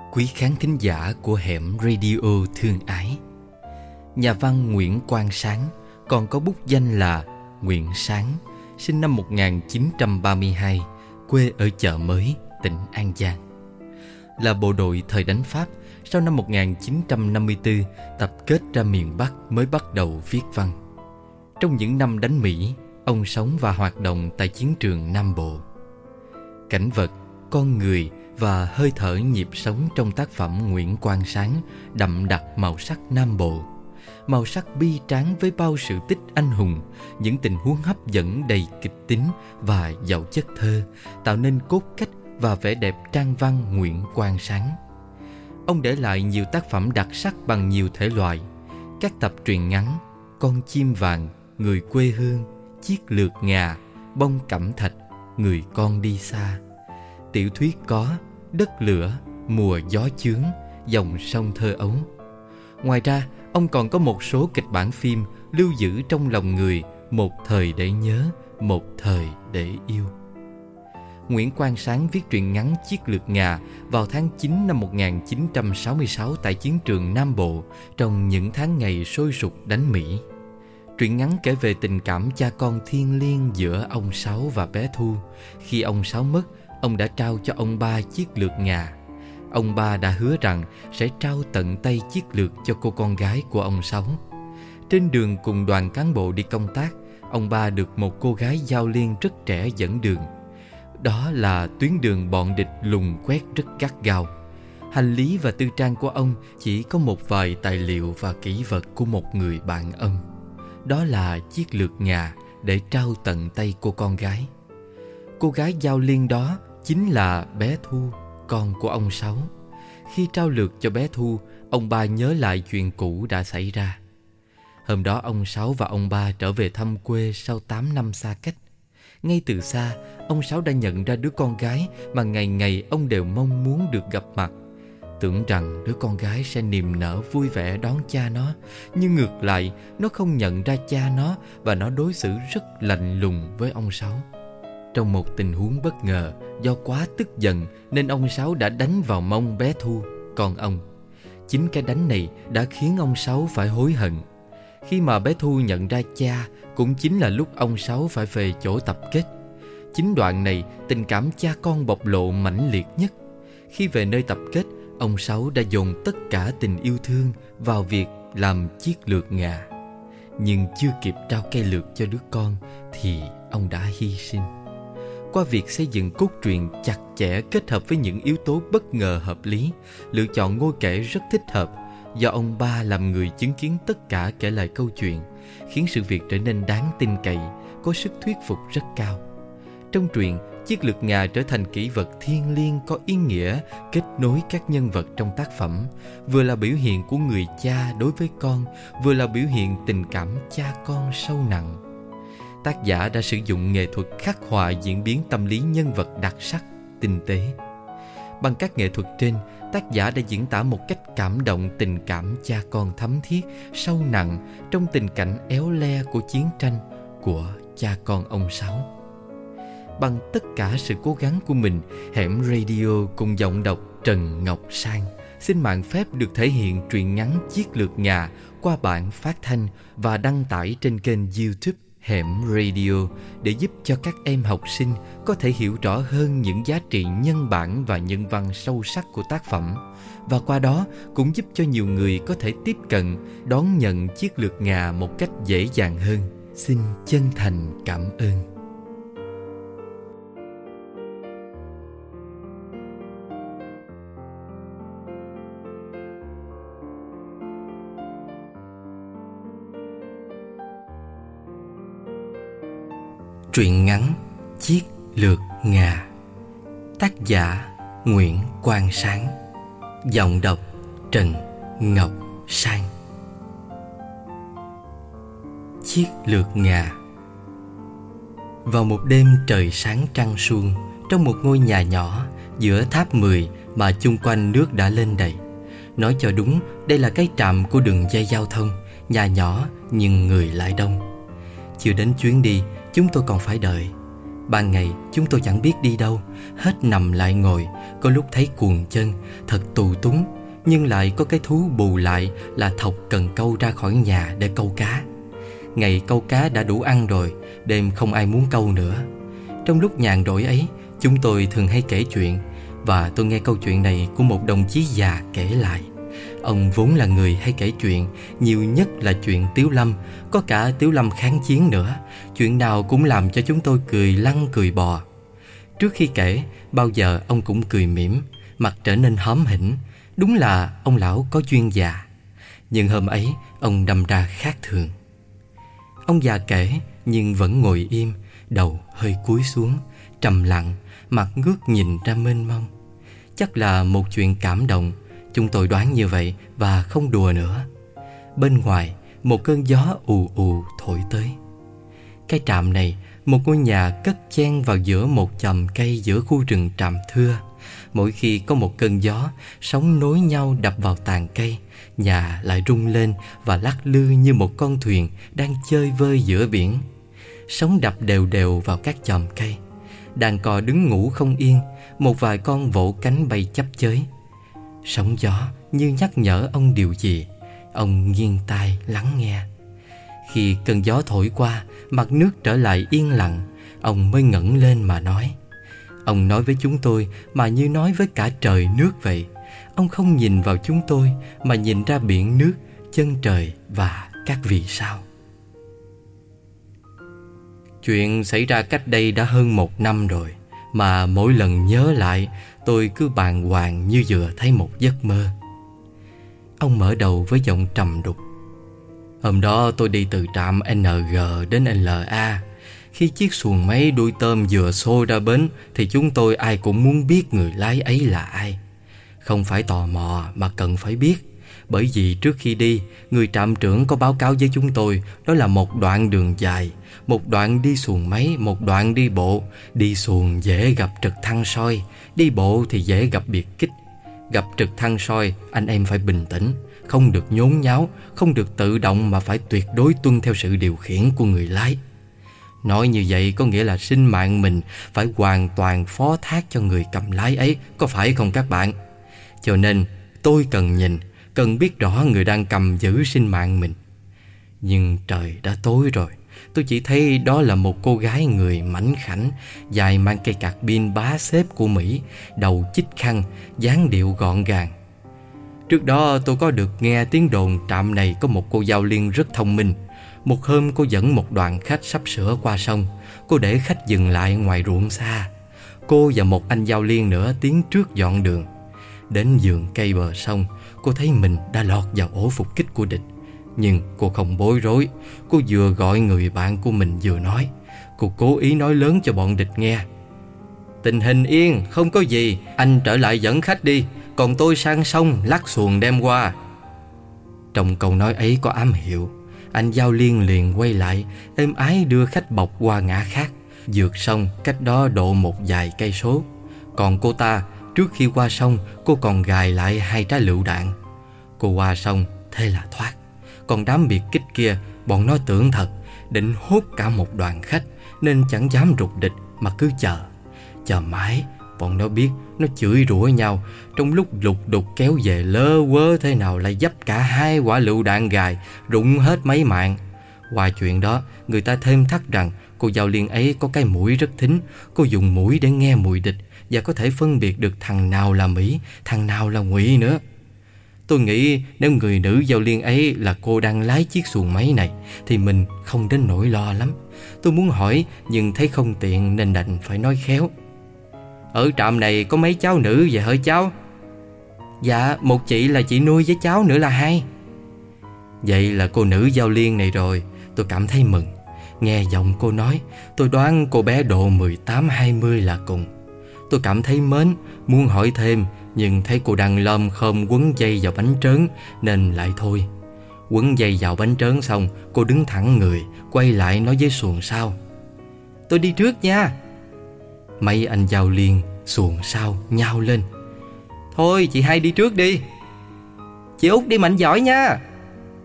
Quý khán thính giả của Hẻm Radio thương ái, nhà văn Nguyễn Quang Sáng, còn có bút danh là Nguyễn Sáng, sinh năm 1932, quê ở Chợ Mới, tỉnh An Giang. Là bộ đội thời đánh Pháp, sau năm 1954 tập kết ra miền Bắc mới bắt đầu viết văn. Trong những năm đánh Mỹ, ông sống và hoạt động tại chiến trường Nam Bộ. Cảnh vật, con người và hơi thở nhịp sống trong tác phẩm Nguyễn Quang Sáng đậm đặc màu sắc Nam Bộ. Màu sắc bi tráng với bao sự tích anh hùng, những tình huống hấp dẫn đầy kịch tính và giàu chất thơ, tạo nên cốt cách và vẻ đẹp trang văn Nguyễn Quang Sáng. Ông để lại nhiều tác phẩm đặc sắc bằng nhiều thể loại: các tập truyện ngắn Con chim vàng, Người quê hương, Chiếc lược ngà, Bông cẩm thạch, Người con đi xa. Tiểu thuyết có Đất lửa, Mùa gió chướng, Dòng sông thơ ấu. Ngoài ra, ông còn có một số kịch bản phim lưu giữ trong lòng người: Một thời để nhớ, Một thời để yêu. Nguyễn Quang Sáng viết truyện ngắn Chiếc lược ngà vào tháng 9 năm 1966 tại chiến trường Nam Bộ, trong những tháng ngày sôi sục đánh Mỹ. Truyện ngắn kể về tình cảm cha con thiêng liêng giữa ông Sáu và bé Thu. Khi ông Sáu mất, ông đã trao cho ông ba chiếc lược ngà. Ông ba đã hứa rằng sẽ trao tận tay chiếc lược cho cô con gái của ông Sáu. Trên đường cùng đoàn cán bộ đi công tác, ông ba được một cô gái Giao Liên rất trẻ dẫn đường. Đó là tuyến đường bọn địch lùng quét rất gắt gao. Hành lý và tư trang của ông chỉ có một vài tài liệu và kỷ vật của một người bạn ông. Đó là chiếc lược ngà để trao tận tay cô con gái. Cô gái Giao Liên đó chính là bé Thu, con của ông Sáu. Khi trao lược cho bé Thu, ông ba nhớ lại chuyện cũ đã xảy ra. Hôm đó ông Sáu và ông ba trở về thăm quê sau 8 năm xa cách. Ngay từ xa, ông Sáu đã nhận ra đứa con gái mà ngày ngày ông đều mong muốn được gặp mặt. Tưởng rằng đứa con gái sẽ niềm nở vui vẻ đón cha nó, nhưng ngược lại, nó không nhận ra cha nó và nó đối xử rất lạnh lùng với ông Sáu. Trong một tình huống bất ngờ, do quá tức giận nên ông Sáu đã đánh vào mông bé Thu, con ông. Chính cái đánh này đã khiến ông Sáu phải hối hận. Khi mà bé Thu nhận ra cha, cũng chính là lúc ông Sáu phải về chỗ tập kết. Chính đoạn này, tình cảm cha con bộc lộ mãnh liệt nhất. Khi về nơi tập kết, ông Sáu đã dồn tất cả tình yêu thương vào việc làm chiếc lược ngà. Nhưng chưa kịp trao cây lược cho đứa con thì ông đã hy sinh. Qua việc xây dựng cốt truyện chặt chẽ kết hợp với những yếu tố bất ngờ hợp lý, lựa chọn ngôi kể rất thích hợp. Do ông ba làm người chứng kiến tất cả kể lại câu chuyện, khiến sự việc trở nên đáng tin cậy, có sức thuyết phục rất cao. Trong truyện, chiếc lược ngà trở thành kỷ vật thiêng liêng có ý nghĩa kết nối các nhân vật trong tác phẩm, vừa là biểu hiện của người cha đối với con, vừa là biểu hiện tình cảm cha con sâu nặng. Tác giả đã sử dụng nghệ thuật khắc họa diễn biến tâm lý nhân vật đặc sắc, tinh tế. Bằng các nghệ thuật trên, tác giả đã diễn tả một cách cảm động tình cảm cha con thấm thiết, sâu nặng trong tình cảnh éo le của chiến tranh của cha con ông Sáu. Bằng tất cả sự cố gắng của mình, Hẻm Radio cùng giọng đọc Trần Ngọc Sang xin mạn phép được thể hiện truyện ngắn Chiếc lược ngà qua bản phát thanh và đăng tải trên kênh YouTube Hẻm Radio để giúp cho các em học sinh có thể hiểu rõ hơn những giá trị nhân bản và nhân văn sâu sắc của tác phẩm, và qua đó cũng giúp cho nhiều người có thể tiếp cận, đón nhận chiếc lược ngà một cách dễ dàng hơn. Xin chân thành cảm ơn. Truyện ngắn Chiếc lược ngà, tác giả Nguyễn Quang Sáng, giọng đọc Trần Ngọc Sang. Chiếc lược ngà. Vào một đêm trời sáng trăng suông, trong một ngôi nhà nhỏ giữa tháp 10 mà chung quanh nước đã lên đầy. Nói cho đúng, đây là cái trạm của đường dây giao thông, nhà nhỏ nhưng người lại đông. Chưa đến chuyến đi, chúng tôi còn phải đợi. Ban ngày chúng tôi chẳng biết đi đâu, hết nằm lại ngồi, có lúc thấy cuồng chân, thật tù túng, nhưng lại có cái thú bù lại là thọc cần câu ra khỏi nhà để câu cá. Ngày câu cá đã đủ ăn rồi, đêm không ai muốn câu nữa. Trong lúc nhàn rỗi ấy, chúng tôi thường hay kể chuyện, và tôi nghe câu chuyện này của một đồng chí già kể lại. Ông vốn là người hay kể chuyện, nhiều nhất là chuyện Tiếu Lâm, có cả Tiếu Lâm kháng chiến nữa. Chuyện nào cũng làm cho chúng tôi cười lăn cười bò. Trước khi kể, bao giờ ông cũng cười mỉm, mặt trở nên hóm hỉnh. Đúng là ông lão có duyên già. Nhưng hôm ấy, ông đâm ra khác thường. Ông già kể nhưng vẫn ngồi im, đầu hơi cúi xuống, trầm lặng, mặt ngước nhìn ra mênh mông. Chắc là một chuyện cảm động, chúng tôi đoán như vậy và không đùa nữa. Bên ngoài, một cơn gió ù ù thổi tới. Cái trạm này, một ngôi nhà cất chen vào giữa một chòm cây giữa khu rừng tràm thưa. Mỗi khi có một cơn gió, sóng nối nhau đập vào tàn cây, nhà lại rung lên và lắc lư như một con thuyền đang chơi vơi giữa biển. Sóng đập đều đều vào các chòm cây. Đàn cò đứng ngủ không yên, một vài con vỗ cánh bay chắp chới. Sóng gió như nhắc nhở ông điều gì. Ông nghiêng tai lắng nghe. Khi cơn gió thổi qua, mặt nước trở lại yên lặng, ông mới ngẩng lên mà nói. Ông nói với chúng tôi mà như nói với cả trời nước vậy. Ông không nhìn vào chúng tôi mà nhìn ra biển nước, chân trời và các vì sao. Chuyện xảy ra cách đây đã hơn 1 năm rồi, mà mỗi lần nhớ lại tôi cứ bàng hoàng như vừa thấy một giấc mơ. Ông mở đầu với giọng trầm đục. Hôm đó tôi đi từ trạm NG đến LA. Khi chiếc xuồng máy đuôi tôm vừa xô ra bến thì chúng tôi ai cũng muốn biết người lái ấy là ai. Không phải tò mò mà cần phải biết. Bởi vì trước khi đi, người trạm trưởng có báo cáo với chúng tôi đó là một đoạn đường dài, một đoạn đi xuồng máy, một đoạn đi bộ. Đi xuồng dễ gặp trực thăng soi, đi bộ thì dễ gặp biệt kích. Gặp trực thăng soi, anh em phải bình tĩnh, không được nhốn nháo, không được tự động mà phải tuyệt đối tuân theo sự điều khiển của người lái. Nói như vậy có nghĩa là sinh mạng mình phải hoàn toàn phó thác cho người cầm lái ấy, có phải không các bạn? Cho nên tôi cần nhìn, cần biết rõ người đang cầm giữ sinh mạng mình. Nhưng trời đã tối rồi. Tôi chỉ thấy đó là một cô gái người mảnh khảnh, dài mang cây cạc pin bá xếp của Mỹ, đầu chích khăn, dáng điệu gọn gàng. Trước đó tôi có được nghe tiếng đồn trạm này có một cô giao liên rất thông minh. Một hôm cô dẫn một đoàn khách sắp sửa qua sông. Cô để khách dừng lại ngoài ruộng xa. Cô và một anh giao liên nữa tiến trước dọn đường. Đến vườn cây bờ sông, cô thấy mình đã lọt vào ổ phục kích của địch. Nhưng cô không bối rối. Cô vừa gọi người bạn của mình vừa nói. Cô cố ý nói lớn cho bọn địch nghe. Tình hình yên, không có gì, anh trở lại dẫn khách đi, còn tôi sang sông lắc xuồng đem qua. Trong câu nói ấy có ám hiệu. Anh giao liên liền quay lại, êm ái đưa khách bọc qua ngã khác, vượt sông cách đó độ một vài cây số. Còn cô ta, trước khi qua sông, cô còn gài lại 2 trái lựu đạn. Cô qua sông, thế là thoát. Còn đám biệt kích kia, bọn nó tưởng thật, định hốt cả một đoàn khách, nên chẳng dám rụt địch mà cứ chờ. Chờ mãi, bọn nó biết, nó chửi rủa nhau. Trong lúc lục đục kéo về lơ quơ thế nào lại dấp cả 2 quả lựu đạn gài, rụng hết mấy mạng. Qua chuyện đó, người ta thêm thắc rằng cô giao liên ấy có cái mũi rất thính. Cô dùng mũi để nghe mùi địch và có thể phân biệt được thằng nào là Mỹ, thằng nào là Ngụy nữa. Tôi nghĩ nếu người nữ giao liên ấy là cô đang lái chiếc xuồng máy này thì mình không đến nỗi lo lắm. Tôi muốn hỏi nhưng thấy không tiện nên đành phải nói khéo. Ở trạm này có mấy cháu nữ vậy hả cháu? Dạ, một chị là chị nuôi với cháu nữa là 2. Vậy là cô nữ giao liên này rồi. Tôi cảm thấy mừng. Nghe giọng cô nói, tôi đoán cô bé độ 18-20 là cùng. Tôi cảm thấy mến, muốn hỏi thêm, nhưng thấy cô đang lom khom quấn dây vào bánh trớn nên lại thôi. Quấn dây vào bánh trớn xong, cô đứng thẳng người, quay lại nói với xuồng sau. Tôi đi trước nha. Mấy anh giao liên xuồng sau nhao lên. Thôi chị hai đi trước đi. Chị Út đi mạnh giỏi nha.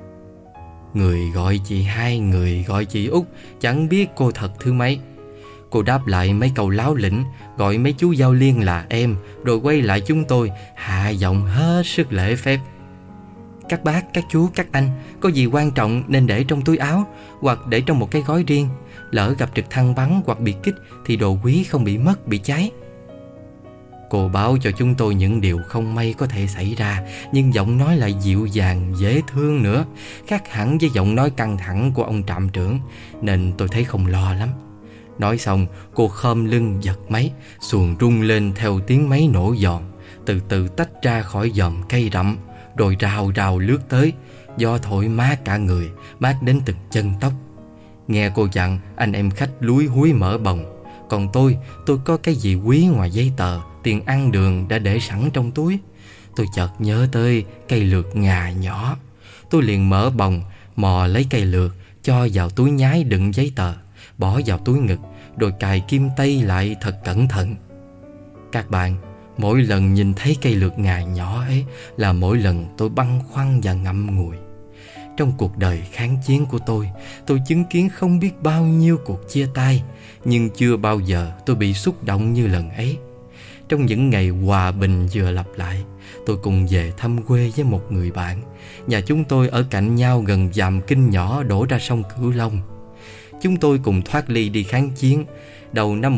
Người gọi chị hai, người gọi chị Út, chẳng biết cô thật thứ mấy. Cô đáp lại mấy câu láo lĩnh, gọi mấy chú giao liên là em, rồi quay lại chúng tôi, hạ giọng hết sức lễ phép: "Các bác, các chú, các anh, có gì quan trọng nên để trong túi áo, hoặc để trong một cái gói riêng. Lỡ gặp trực thăng bắn hoặc bị kích thì đồ quý không bị mất, bị cháy." Cô báo cho chúng tôi những điều không may có thể xảy ra, nhưng giọng nói lại dịu dàng, dễ thương nữa, khác hẳn với giọng nói căng thẳng của ông trạm trưởng, nên tôi thấy không lo lắm. Nói xong, cô khom lưng giật máy, xuồng rung lên theo tiếng máy nổ giòn, từ từ tách ra khỏi giòm cây rậm, rồi rào rào lướt tới. Gió thổi mát cả người, mát đến từng chân tóc. Nghe cô dặn, anh em khách lúi húi mở bồng. Còn tôi có cái gì quý ngoài giấy tờ, tiền ăn đường đã để sẵn trong túi. Tôi chợt nhớ tới cây lược ngà nhỏ. Tôi liền mở bồng, mò lấy cây lược, cho vào túi nhái đựng giấy tờ, bỏ vào túi ngực, rồi cài kim tây lại thật cẩn thận. Các bạn, mỗi lần nhìn thấy cây lược ngà nhỏ ấy là mỗi lần tôi băn khoăn và ngậm ngùi. Trong cuộc đời kháng chiến của tôi chứng kiến không biết bao nhiêu cuộc chia tay, nhưng chưa bao giờ tôi bị xúc động như lần ấy. Trong những ngày hòa bình vừa lặp lại, tôi cùng về thăm quê với một người bạn. Nhà chúng tôi ở cạnh nhau gần dàm kinh nhỏ đổ ra sông Cửu Long. Chúng tôi cùng thoát ly đi kháng chiến đầu năm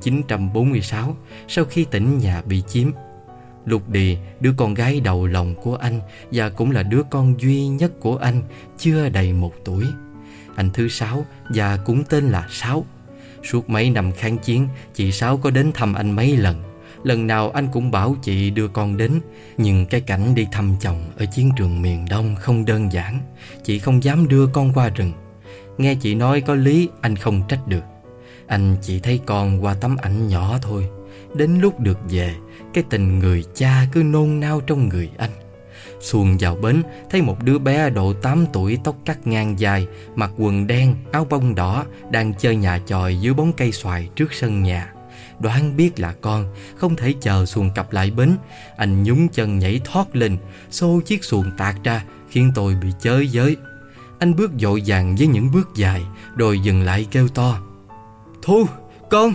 1946, sau khi tỉnh nhà bị chiếm. Lục Đì, đứa con gái đầu lòng của anh và cũng là đứa con duy nhất của anh, chưa đầy 1 tuổi. Anh thứ 6 và cũng tên là Sáu. Suốt mấy năm kháng chiến, chị Sáu có đến thăm anh mấy lần. Lần nào anh cũng bảo chị đưa con đến. Nhưng cái cảnh đi thăm chồng ở chiến trường miền Đông không đơn giản. Chị không dám đưa con qua rừng. Nghe chị nói có lý, anh không trách được. Anh chỉ thấy con qua tấm ảnh nhỏ thôi. Đến lúc được về, cái tình người cha cứ nôn nao trong người anh. Xuồng vào bến, thấy một đứa bé độ 8 tuổi, tóc cắt ngang dài, mặc quần đen, áo bông đỏ, đang chơi nhà chòi dưới bóng cây xoài trước sân nhà. Đoán biết là con, không thể chờ xuồng cập lại bến. Anh nhún chân nhảy thoát lên, xô chiếc xuồng tạt ra, khiến tôi bị chới giới. Anh bước vội vàng với những bước dài, rồi dừng lại kêu to: "Thu, con!"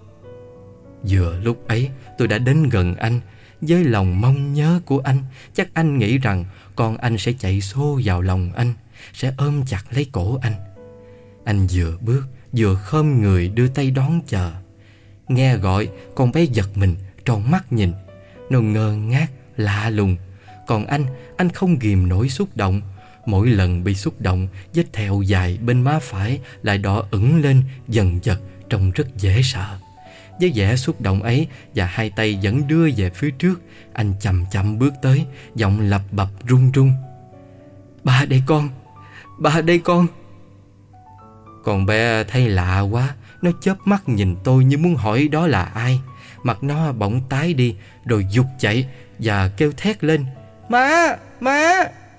Vừa lúc ấy, tôi đã đến gần anh. Với lòng mong nhớ của anh, chắc anh nghĩ rằng con anh sẽ chạy xô vào lòng anh, sẽ ôm chặt lấy cổ anh. Anh vừa bước, vừa khom người đưa tay đón chờ. Nghe gọi, con bé giật mình, tròn mắt nhìn. Nó ngơ ngác, lạ lùng. Còn anh không ghìm nổi xúc động. Mỗi lần bị xúc động, vết thẹo dài bên má phải lại đỏ ửng lên dần dần, trông rất dễ sợ. Với vẻ xúc động ấy và hai tay vẫn đưa về phía trước, anh chậm chậm bước tới, giọng lập bập run run: "Ba đây con, ba đây con." Con bé thấy lạ quá, nó chớp mắt nhìn tôi như muốn hỏi đó là ai. Mặt nó bỗng tái đi, rồi giục chạy và kêu thét lên: "Má, má!"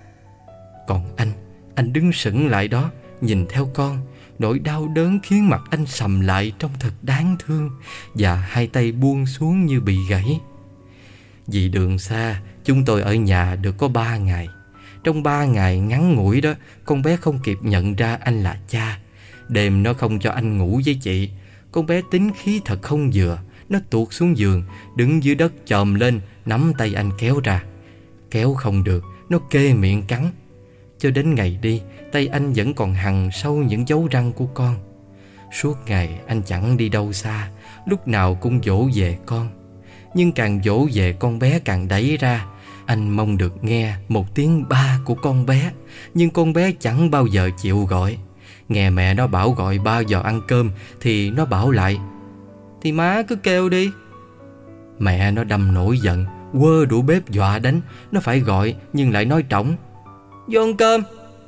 Còn anh đứng sững lại đó, nhìn theo con. Nỗi đau đớn khiến mặt anh sầm lại trông thật đáng thương, và hai tay buông xuống như bị gãy. Vì đường xa, chúng tôi ở nhà được có 3 ngày. Trong 3 ngày ngắn ngủi đó, con bé không kịp nhận ra anh là cha. Đêm nó không cho anh ngủ với chị. Con bé tính khí thật không vừa. Nó tuột xuống giường, đứng dưới đất chồm lên, nắm tay anh kéo ra. Kéo không được, nó kê miệng cắn. Cho đến ngày đi, tay anh vẫn còn hằn sâu những dấu răng của con. Suốt ngày anh chẳng đi đâu xa, lúc nào cũng dỗ về con. Nhưng càng dỗ về, con bé càng đẩy ra. Anh mong được nghe một tiếng ba của con bé, nhưng con bé chẳng bao giờ chịu gọi. Nghe mẹ nó bảo gọi ba vào ăn cơm thì nó bảo lại: "Thì má cứ kêu đi." Mẹ nó đâm nổi giận, quơ đũa bếp dọa đánh. Nó phải gọi nhưng lại nói trỏng: "Vô ăn cơm."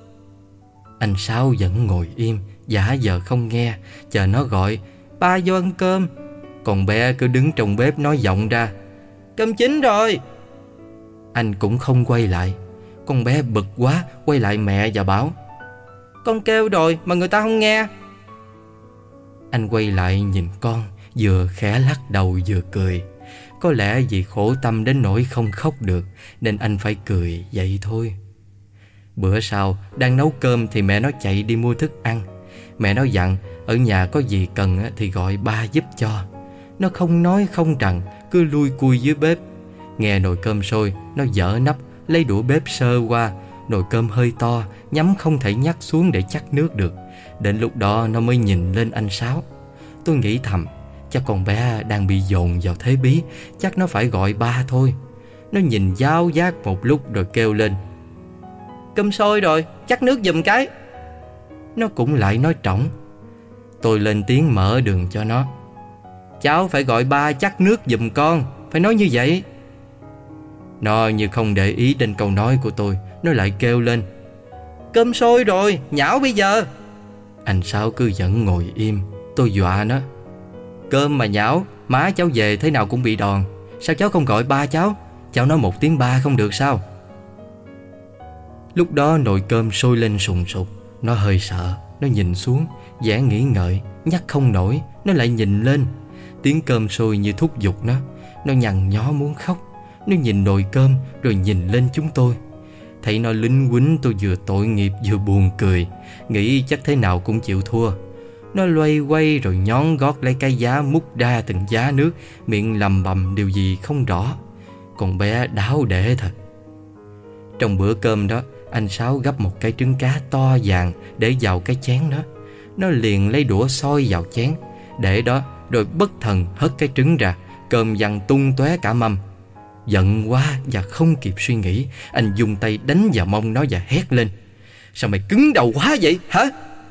Anh Sáu vẫn ngồi im, giả vờ không nghe, chờ nó gọi: "Ba vô ăn cơm." Còn bé cứ đứng trong bếp nói vọng ra: "Cơm chín rồi." Anh cũng không quay lại. Con bé bực quá, quay lại mẹ và bảo: "Con kêu rồi mà người ta không nghe." Anh quay lại nhìn con, vừa khẽ lắc đầu vừa cười. Có lẽ vì khổ tâm đến nỗi không khóc được, nên anh phải cười vậy thôi. Bữa sau, đang nấu cơm thì mẹ nó chạy đi mua thức ăn. Mẹ nó dặn ở nhà có gì cần thì gọi ba giúp cho. Nó không nói không rằng, cứ lui cui dưới bếp. Nghe nồi cơm sôi, nó dở nắp, lấy đũa bếp sơ qua. Nồi cơm hơi to, nhắm không thể nhắc xuống để chắc nước được. Đến lúc đó nó mới nhìn lên anh Sáu. Tôi nghĩ thầm, chắc con bé đang bị dồn vào thế bí, chắc nó phải gọi ba thôi. Nó nhìn giáo giác một lúc rồi kêu lên: "Cơm sôi rồi, chắc nước giùm cái." Nó cũng lại nói trỏng. Tôi lên tiếng mở đường cho nó: "Cháu phải gọi ba chắc nước giùm con, phải nói như vậy." Nó như không để ý đến câu nói của tôi, nó lại kêu lên: "Cơm sôi rồi, nhảo bây giờ." Anh Sáu cứ vẫn ngồi im. Tôi dọa nó: "Cơm mà nhảo, má cháu về thế nào cũng bị đòn. Sao cháu không gọi ba cháu? Cháu nói một tiếng ba không được sao?" Lúc đó nồi cơm sôi lên sùng sục. Nó hơi sợ, nó nhìn xuống, vẻ nghĩ ngợi, nhắc không nổi. Nó lại nhìn lên. Tiếng cơm sôi như thúc giục nó. Nó nhằn nhó muốn khóc. Nó nhìn nồi cơm rồi nhìn lên chúng tôi. Thấy nó lính quýnh, tôi vừa tội nghiệp vừa buồn cười. Nghĩ chắc thế nào cũng chịu thua. Nó loay quay rồi nhón gót lấy cái giá múc đa từng giá nước, miệng lầm bầm điều gì không rõ. Con bé đáo để thật. Trong bữa cơm đó, anh Sáu gắp một cái trứng cá to vàng để vào cái chén đó. Nó liền lấy đũa xoi vào chén, để đó rồi bất thần hất cái trứng ra. Cơm văng tung tóe cả mâm. Giận quá và không kịp suy nghĩ, anh dùng tay đánh vào mông nó và hét lên: "Sao mày cứng đầu quá vậy hả?"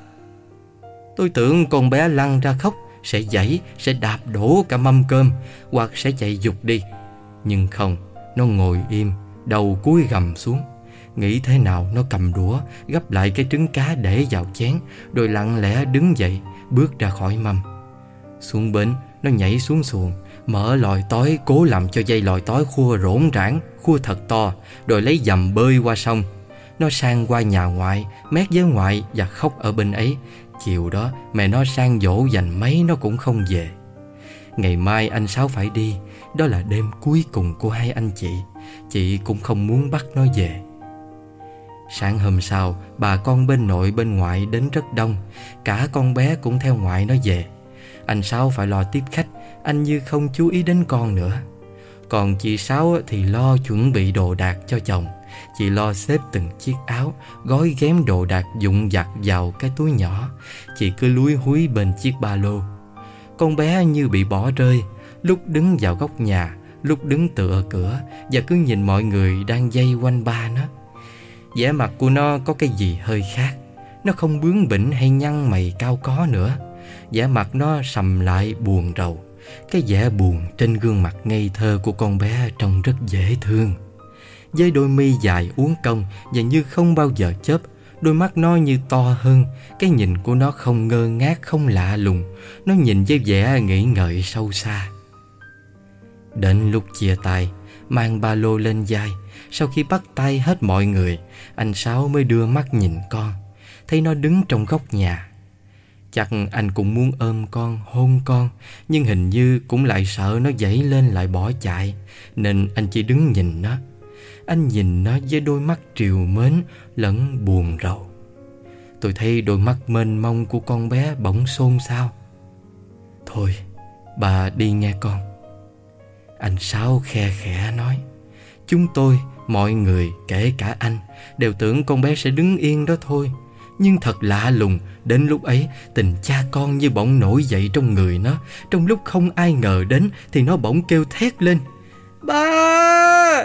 Tôi tưởng con bé lăn ra khóc, sẽ giãy, sẽ đạp đổ cả mâm cơm, hoặc sẽ chạy giục đi. Nhưng không, nó ngồi im, đầu cúi gằm xuống. Nghĩ thế nào nó cầm đũa, gắp lại cái trứng cá để vào chén, rồi lặng lẽ đứng dậy, bước ra khỏi mâm. Xuống bến, nó nhảy xuống xuồng, mở lòi tói, cố làm cho dây lòi tói khua rỗn rãng, khua thật to, rồi lấy dầm bơi qua sông. Nó sang qua nhà ngoại, mét với ngoại và khóc ở bên ấy. Chiều đó mẹ nó sang dỗ dành mấy nó cũng không về. Ngày mai anh Sáu phải đi. Đó là đêm cuối cùng của hai anh chị. Chị cũng không muốn bắt nó về. Sáng hôm sau, bà con bên nội bên ngoại đến rất đông. Cả con bé cũng theo ngoại nó về. Anh Sáu phải lo tiếp khách. Anh như không chú ý đến con nữa. Còn chị Sáu thì lo chuẩn bị đồ đạc cho chồng. Chị lo xếp từng chiếc áo, gói ghém đồ đạc vụn vặt vào cái túi nhỏ. Chị cứ lúi húi bên chiếc ba lô. Con bé như bị bỏ rơi, lúc đứng vào góc nhà, lúc đứng tựa cửa, và cứ nhìn mọi người đang vây quanh ba nó. Vẻ mặt của nó có cái gì hơi khác. Nó không bướng bỉnh hay nhăn mày cao có nữa. Vẻ mặt nó sầm lại buồn rầu. Cái vẻ buồn trên gương mặt ngây thơ của con bé trông rất dễ thương. Với đôi mi dài uốn cong và như không bao giờ chớp, đôi mắt nó như to hơn. Cái nhìn của nó không ngơ ngác, không lạ lùng. Nó nhìn với vẻ nghĩ ngợi sâu xa. Đến lúc chia tay, mang ba lô lên vai, sau khi bắt tay hết mọi người, anh Sáu mới đưa mắt nhìn con. Thấy nó đứng trong góc nhà. Chắc anh cũng muốn ôm con, hôn con, nhưng hình như cũng lại sợ nó giãy lên lại bỏ chạy, nên anh chỉ đứng nhìn nó. Anh nhìn nó với đôi mắt trìu mến lẫn buồn rầu. Tôi thấy đôi mắt mênh mông của con bé bỗng xôn xao. "Thôi, bà đi nghe con." Anh Sáu khe khẽ nói. Chúng tôi, mọi người, kể cả anh, đều tưởng con bé sẽ đứng yên đó thôi. Nhưng thật lạ lùng, đến lúc ấy tình cha con như bỗng nổi dậy trong người nó. Trong lúc không ai ngờ đến thì nó bỗng kêu thét lên: "Ba!"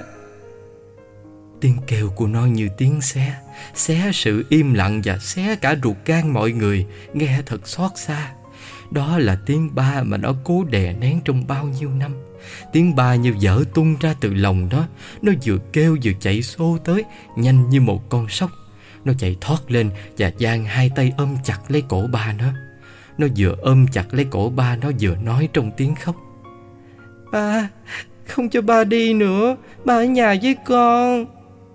Tiếng kêu của nó như tiếng xé sự im lặng và xé cả ruột gan mọi người, nghe thật xót xa. Đó là tiếng ba mà nó cố đè nén trong bao nhiêu năm. Tiếng ba như vỡ tung ra từ lòng nó. Nó vừa kêu vừa chạy xô tới, nhanh như một con sóc. Nó chạy thoát lên và giang hai tay ôm chặt lấy cổ ba nó. Nó vừa ôm chặt lấy cổ ba nó vừa nói trong tiếng khóc: "Ba, không cho ba đi nữa, ba ở nhà với con."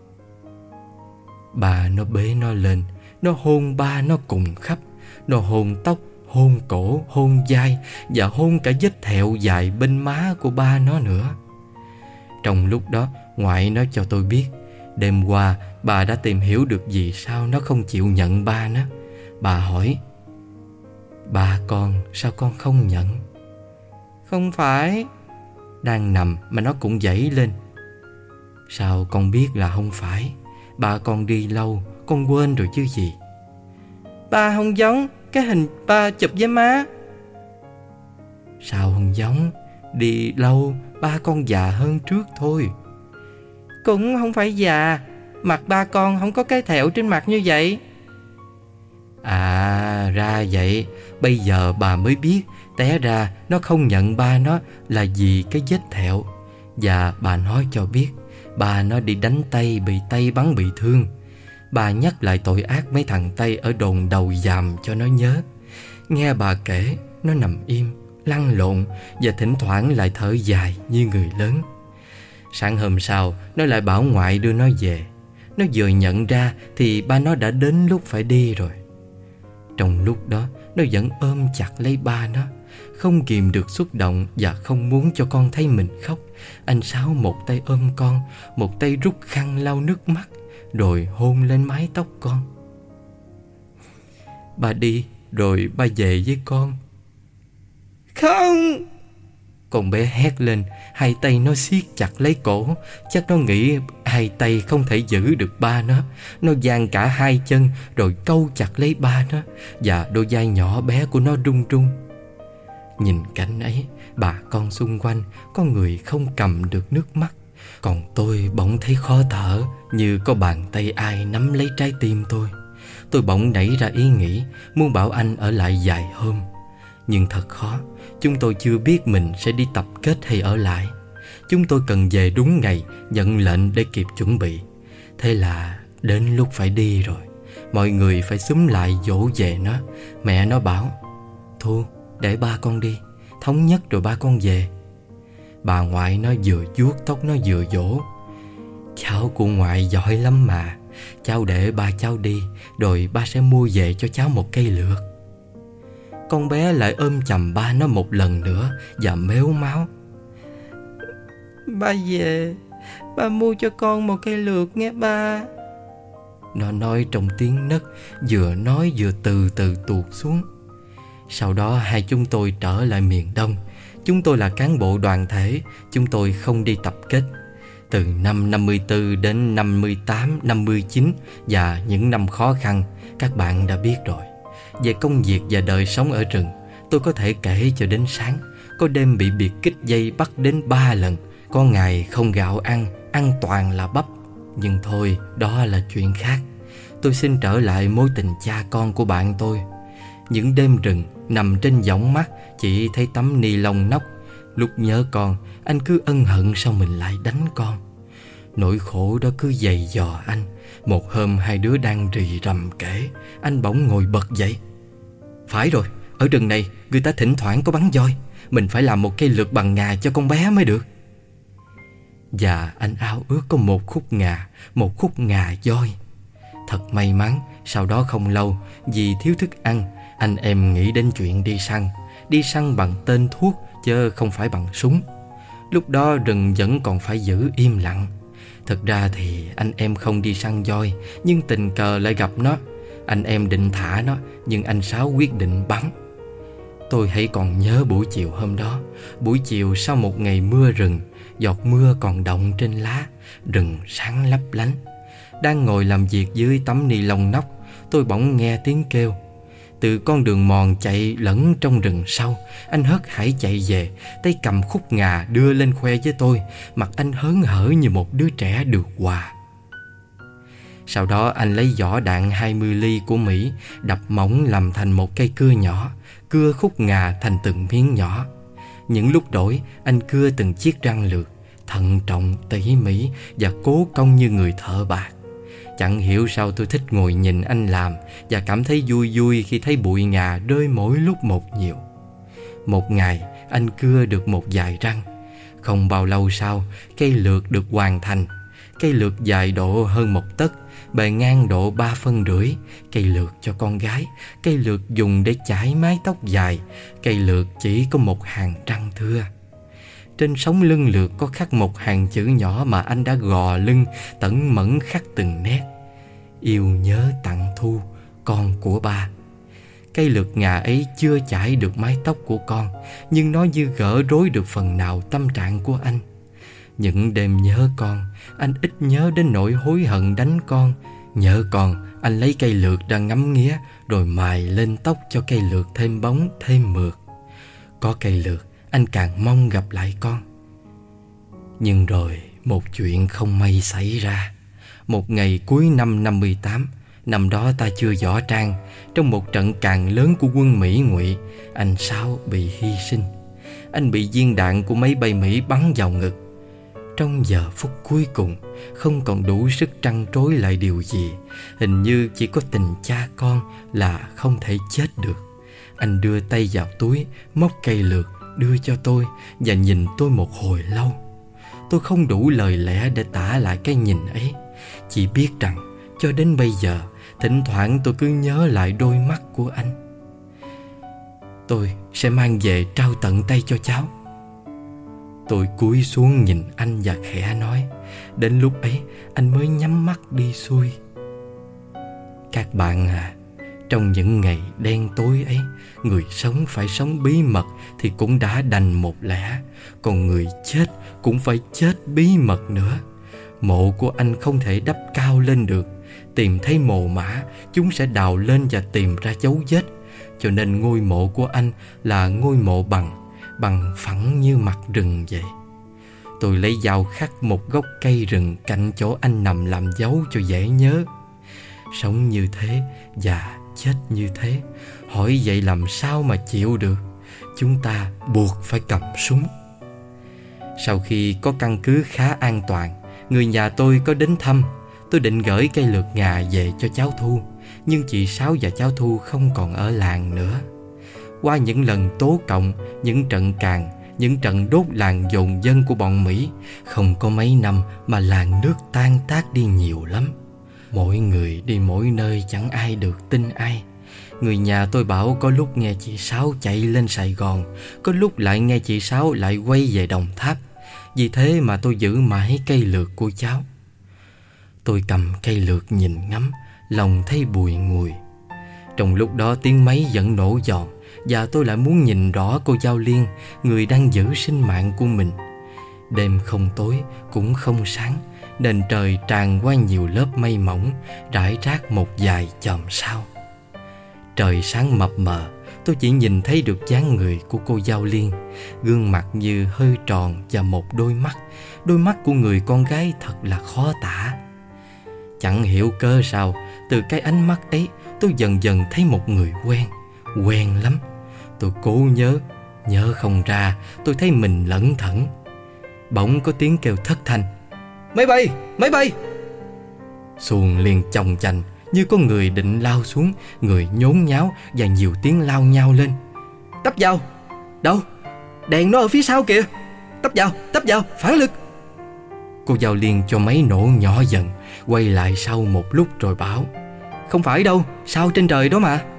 Bà nó bế nó lên, nó hôn ba nó cùng khắp. Nó hôn tóc, hôn cổ, hôn vai và hôn cả vết thẹo dài bên má của ba nó nữa. Trong lúc đó, ngoại nó cho tôi biết đêm qua bà đã tìm hiểu được vì sao nó không chịu nhận ba nó. Bà hỏi: Ba con, sao con không nhận? Không phải. Đang nằm mà nó cũng giãy lên. Sao con biết là không phải? Ba con đi lâu, con quên rồi chứ gì. Ba không giống cái hình ba chụp với má. Sao không giống? Đi lâu, ba con già hơn trước thôi. Cũng không phải già. Mặt ba con không có cái thẹo trên mặt như vậy. À, ra vậy. Bây giờ bà mới biết. Té ra nó không nhận ba nó là vì cái vết thẹo. Và bà nói cho biết ba nó đi đánh Tây, bị Tây bắn bị thương. Bà nhắc lại tội ác mấy thằng Tây ở đồn Đầu Dàm cho nó nhớ. Nghe bà kể, nó nằm im, lăn lộn và thỉnh thoảng lại thở dài như người lớn. Sáng hôm sau, nó lại bảo ngoại đưa nó về. Nó vừa nhận ra thì ba nó đã đến lúc phải đi rồi. Trong lúc đó, nó vẫn ôm chặt lấy ba nó, không kìm được xúc động và không muốn cho con thấy mình khóc. Anh Sáu một tay ôm con, một tay rút khăn lau nước mắt, rồi hôn lên mái tóc con. Ba đi, rồi ba về với con. Không! Con bé hét lên, hai tay nó siết chặt lấy cổ. Chắc nó nghĩ hai tay không thể giữ được ba nó. Nó giang cả hai chân rồi câu chặt lấy ba nó, và đôi vai nhỏ bé của nó run run. Nhìn cảnh ấy, bà con xung quanh có người không cầm được nước mắt. Còn tôi bỗng thấy khó thở, như có bàn tay ai nắm lấy trái tim tôi. Tôi bỗng nảy ra ý nghĩ muốn bảo anh ở lại vài hôm. Nhưng thật khó. Chúng tôi chưa biết mình sẽ đi tập kết hay ở lại. Chúng tôi cần về đúng ngày, nhận lệnh để kịp chuẩn bị. Thế là đến lúc phải đi rồi. Mọi người phải xúm lại dỗ về nó. Mẹ nó bảo: Thu, để ba con đi, thống nhất rồi ba con về. Bà ngoại nó vừa vuốt tóc nó vừa dỗ: Cháu của ngoại giỏi lắm mà. Cháu để ba cháu đi, rồi ba sẽ mua về cho cháu một cây lược. Con bé lại ôm chầm ba nó một lần nữa và mếu máo: Ba về, ba mua cho con một cây lược nghe ba. Nó nói trong tiếng nấc, vừa nói vừa từ từ tuột xuống. Sau đó hai chúng tôi trở lại miền Đông. Chúng tôi là cán bộ đoàn thể. Chúng tôi không đi tập kết. Từ năm 54 đến 58, 59 và những năm khó khăn, các bạn đã biết rồi. Về công việc và đời sống ở rừng, tôi có thể kể cho đến sáng. Có đêm bị biệt kích dây bắt đến 3 lần. Có ngày không gạo ăn, ăn toàn là bắp. Nhưng thôi, đó là chuyện khác. Tôi xin trở lại mối tình cha con của bạn tôi. Những đêm rừng, nằm trên võng mắt, chỉ thấy tấm ni lông nóc. Lúc nhớ con, anh cứ ân hận sao mình lại đánh con. Nỗi khổ đó cứ dày dò anh. Một hôm hai đứa đang rì rầm kể, anh bỗng ngồi bật dậy: Phải rồi, ở rừng này người ta thỉnh thoảng có bắn voi. Mình phải làm một cây lược bằng ngà cho con bé mới được. Và anh ao ước có một khúc ngà voi. Thật may mắn, sau đó không lâu, vì thiếu thức ăn, anh em nghĩ đến chuyện đi săn. Đi săn bằng tên thuốc chứ không phải bằng súng. Lúc đó rừng vẫn còn phải giữ im lặng. Thật ra thì anh em không đi săn voi, nhưng tình cờ lại gặp nó. Anh em định thả nó, nhưng anh Sáu quyết định bắn. Tôi hãy còn nhớ buổi chiều hôm đó. Buổi chiều sau một ngày mưa rừng, giọt mưa còn đọng trên lá, rừng sáng lấp lánh. Đang ngồi làm việc dưới tấm ni lông nóc, tôi bỗng nghe tiếng kêu. Từ con đường mòn chạy lẫn trong rừng sâu, anh hớt hải chạy về, tay cầm khúc ngà đưa lên khoe với tôi. Mặt anh hớn hở như một đứa trẻ được quà. Sau đó anh lấy vỏ đạn 20 ly của Mỹ, đập mỏng làm thành một cây cưa nhỏ, cưa khúc ngà thành từng miếng nhỏ. Những lúc đổi, anh cưa từng chiếc răng lược, thận trọng, tỉ mỉ và cố công như người thợ bạc. Chẳng hiểu sao tôi thích ngồi nhìn anh làm và cảm thấy vui vui khi thấy bụi ngà rơi mỗi lúc một nhiều. Một ngày, anh cưa được một vài răng. Không bao lâu sau, cây lược được hoàn thành. Cây lược dài độ hơn 1 tấc, bề ngang độ 3,5 phân. Cây lược cho con gái. Cây lược dùng để chải mái tóc dài. Cây lược chỉ có một hàng răng thưa. Trên sống lưng lược có khắc một hàng chữ nhỏ mà anh đã gò lưng tẩn mẫn khắc từng nét: Yêu nhớ tặng Thu, con của ba. Cây lược ngà ấy chưa chải được mái tóc của con, nhưng nó như gỡ rối được phần nào tâm trạng của anh. Những đêm nhớ con, anh ít nhớ đến nỗi hối hận đánh con. Nhớ con, anh lấy cây lược ra ngắm nghía, rồi mài lên tóc cho cây lược thêm bóng, thêm mượt. Có cây lược, anh càng mong gặp lại con. Nhưng rồi một chuyện không may xảy ra. Một ngày cuối năm 58, năm đó ta chưa võ trang, trong một trận càn lớn của quân Mỹ Ngụy, anh Sáu bị hy sinh. Anh bị viên đạn của máy bay Mỹ bắn vào ngực. Trong giờ phút cuối cùng, không còn đủ sức trăn trối lại điều gì. Hình như chỉ có tình cha con là không thể chết được. Anh đưa tay vào túi, móc cây lược, đưa cho tôi và nhìn tôi một hồi lâu. Tôi không đủ lời lẽ để tả lại cái nhìn ấy. Chỉ biết rằng cho đến bây giờ, thỉnh thoảng tôi cứ nhớ lại đôi mắt của anh. Tôi sẽ mang về trao tận tay cho cháu. Tôi cúi xuống nhìn anh và khẽ nói. Đến lúc ấy anh mới nhắm mắt đi xuôi. Các bạn à, trong những ngày đen tối ấy, người sống phải sống bí mật thì cũng đã đành một lẽ, còn người chết cũng phải chết bí mật nữa. Mộ của anh không thể đắp cao lên được. Tìm thấy mồ mả, chúng sẽ đào lên và tìm ra dấu vết. Cho nên ngôi mộ của anh là ngôi mộ bằng phẳng như mặt rừng vậy. Tôi lấy dao khắc một gốc cây rừng cạnh chỗ anh nằm làm dấu cho dễ nhớ. Sống như thế và chết như thế, hỏi vậy làm sao mà chịu được. Chúng ta buộc phải cầm súng. Sau khi có căn cứ khá an toàn, người nhà tôi có đến thăm. Tôi định gửi cây lược ngà về cho cháu Thu, nhưng chị Sáu và cháu Thu không còn ở làng nữa. Qua những lần tố cộng, những trận càn, những trận đốt làng dồn dân của bọn Mỹ, không có mấy năm mà làng nước tan tác đi nhiều lắm. Mỗi người đi mỗi nơi, chẳng ai được tin ai. Người nhà tôi bảo có lúc nghe chị Sáu chạy lên Sài Gòn, có lúc lại nghe chị Sáu lại quay về Đồng Tháp. Vì thế mà tôi giữ mãi cây lược của cháu. Tôi cầm cây lược nhìn ngắm, lòng thấy bùi ngùi. Trong lúc đó tiếng máy vẫn nổ giòn, và tôi lại muốn nhìn rõ cô Giao Liên, người đang giữ sinh mạng của mình. Đêm không tối cũng không sáng, nền trời tràn qua nhiều lớp mây mỏng, rải rác một vài chòm sao. Trời sáng mập mờ, tôi chỉ nhìn thấy được dáng người của cô Giao Liên, gương mặt như hơi tròn và một đôi mắt của người con gái thật là khó tả. Chẳng hiểu cớ sao, từ cái ánh mắt ấy tôi dần dần thấy một người quen lắm. Tôi cố nhớ không ra. Tôi thấy mình lẩn thẩn. Bỗng có tiếng kêu thất thanh: Máy bay! Xuồng liền chồng chành, như có người định lao xuống. Người nhốn nháo và nhiều tiếng lao nhau lên. Tấp vào! Đâu? Đèn nó ở phía sau kìa! Tấp vào, phản lực! Cô Giao Liên cho máy nổ nhỏ dần, quay lại sau một lúc rồi bảo: Không phải đâu, sao trên trời đó mà.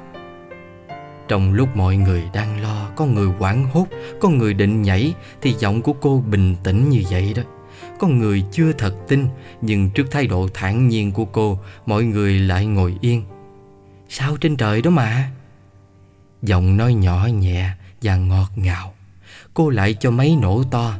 Trong lúc mọi người đang lo, có người hoảng hốt, có người định nhảy, thì giọng của cô bình tĩnh như vậy đó. Có người chưa thật tin, nhưng trước thái độ thản nhiên của cô, mọi người lại ngồi yên. Sao trên trời đó mà. Giọng nói nhỏ nhẹ và ngọt ngào. Cô lại cho máy nổ to.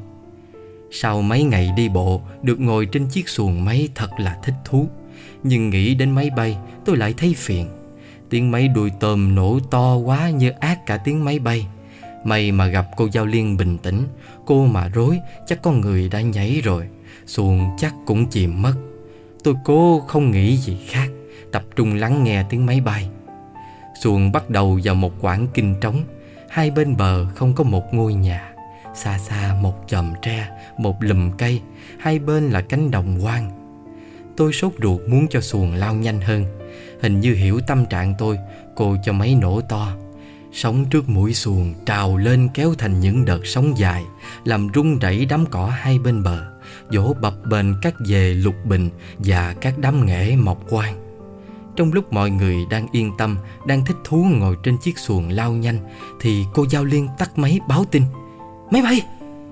Sau mấy ngày đi bộ, được ngồi trên chiếc xuồng máy thật là thích thú. Nhưng nghĩ đến máy bay, tôi lại thấy phiền. Tiếng máy đuôi tôm nổ to quá, như át cả tiếng máy bay. May mà gặp cô Giao Liên bình tĩnh. Cô mà rối, chắc có người đã nhảy rồi. Xuồng chắc cũng chìm mất. Tôi cố không nghĩ gì khác, tập trung lắng nghe tiếng máy bay. Xuồng bắt đầu vào một quãng kinh trống. Hai bên bờ không có một ngôi nhà. Xa xa một chòm tre, một lùm cây. Hai bên là cánh đồng hoang. Tôi sốt ruột muốn cho xuồng lao nhanh hơn. Hình như hiểu tâm trạng tôi, cô cho máy nổ to. Sóng trước mũi xuồng trào lên kéo thành những đợt sóng dài, làm rung rẩy đám cỏ hai bên bờ, vỗ bập bềnh các dề lục bình và các đám nghệ mọc quang. Trong lúc mọi người đang yên tâm, đang thích thú ngồi trên chiếc xuồng lao nhanh, thì cô Giao Liên tắt máy báo tin: Máy bay!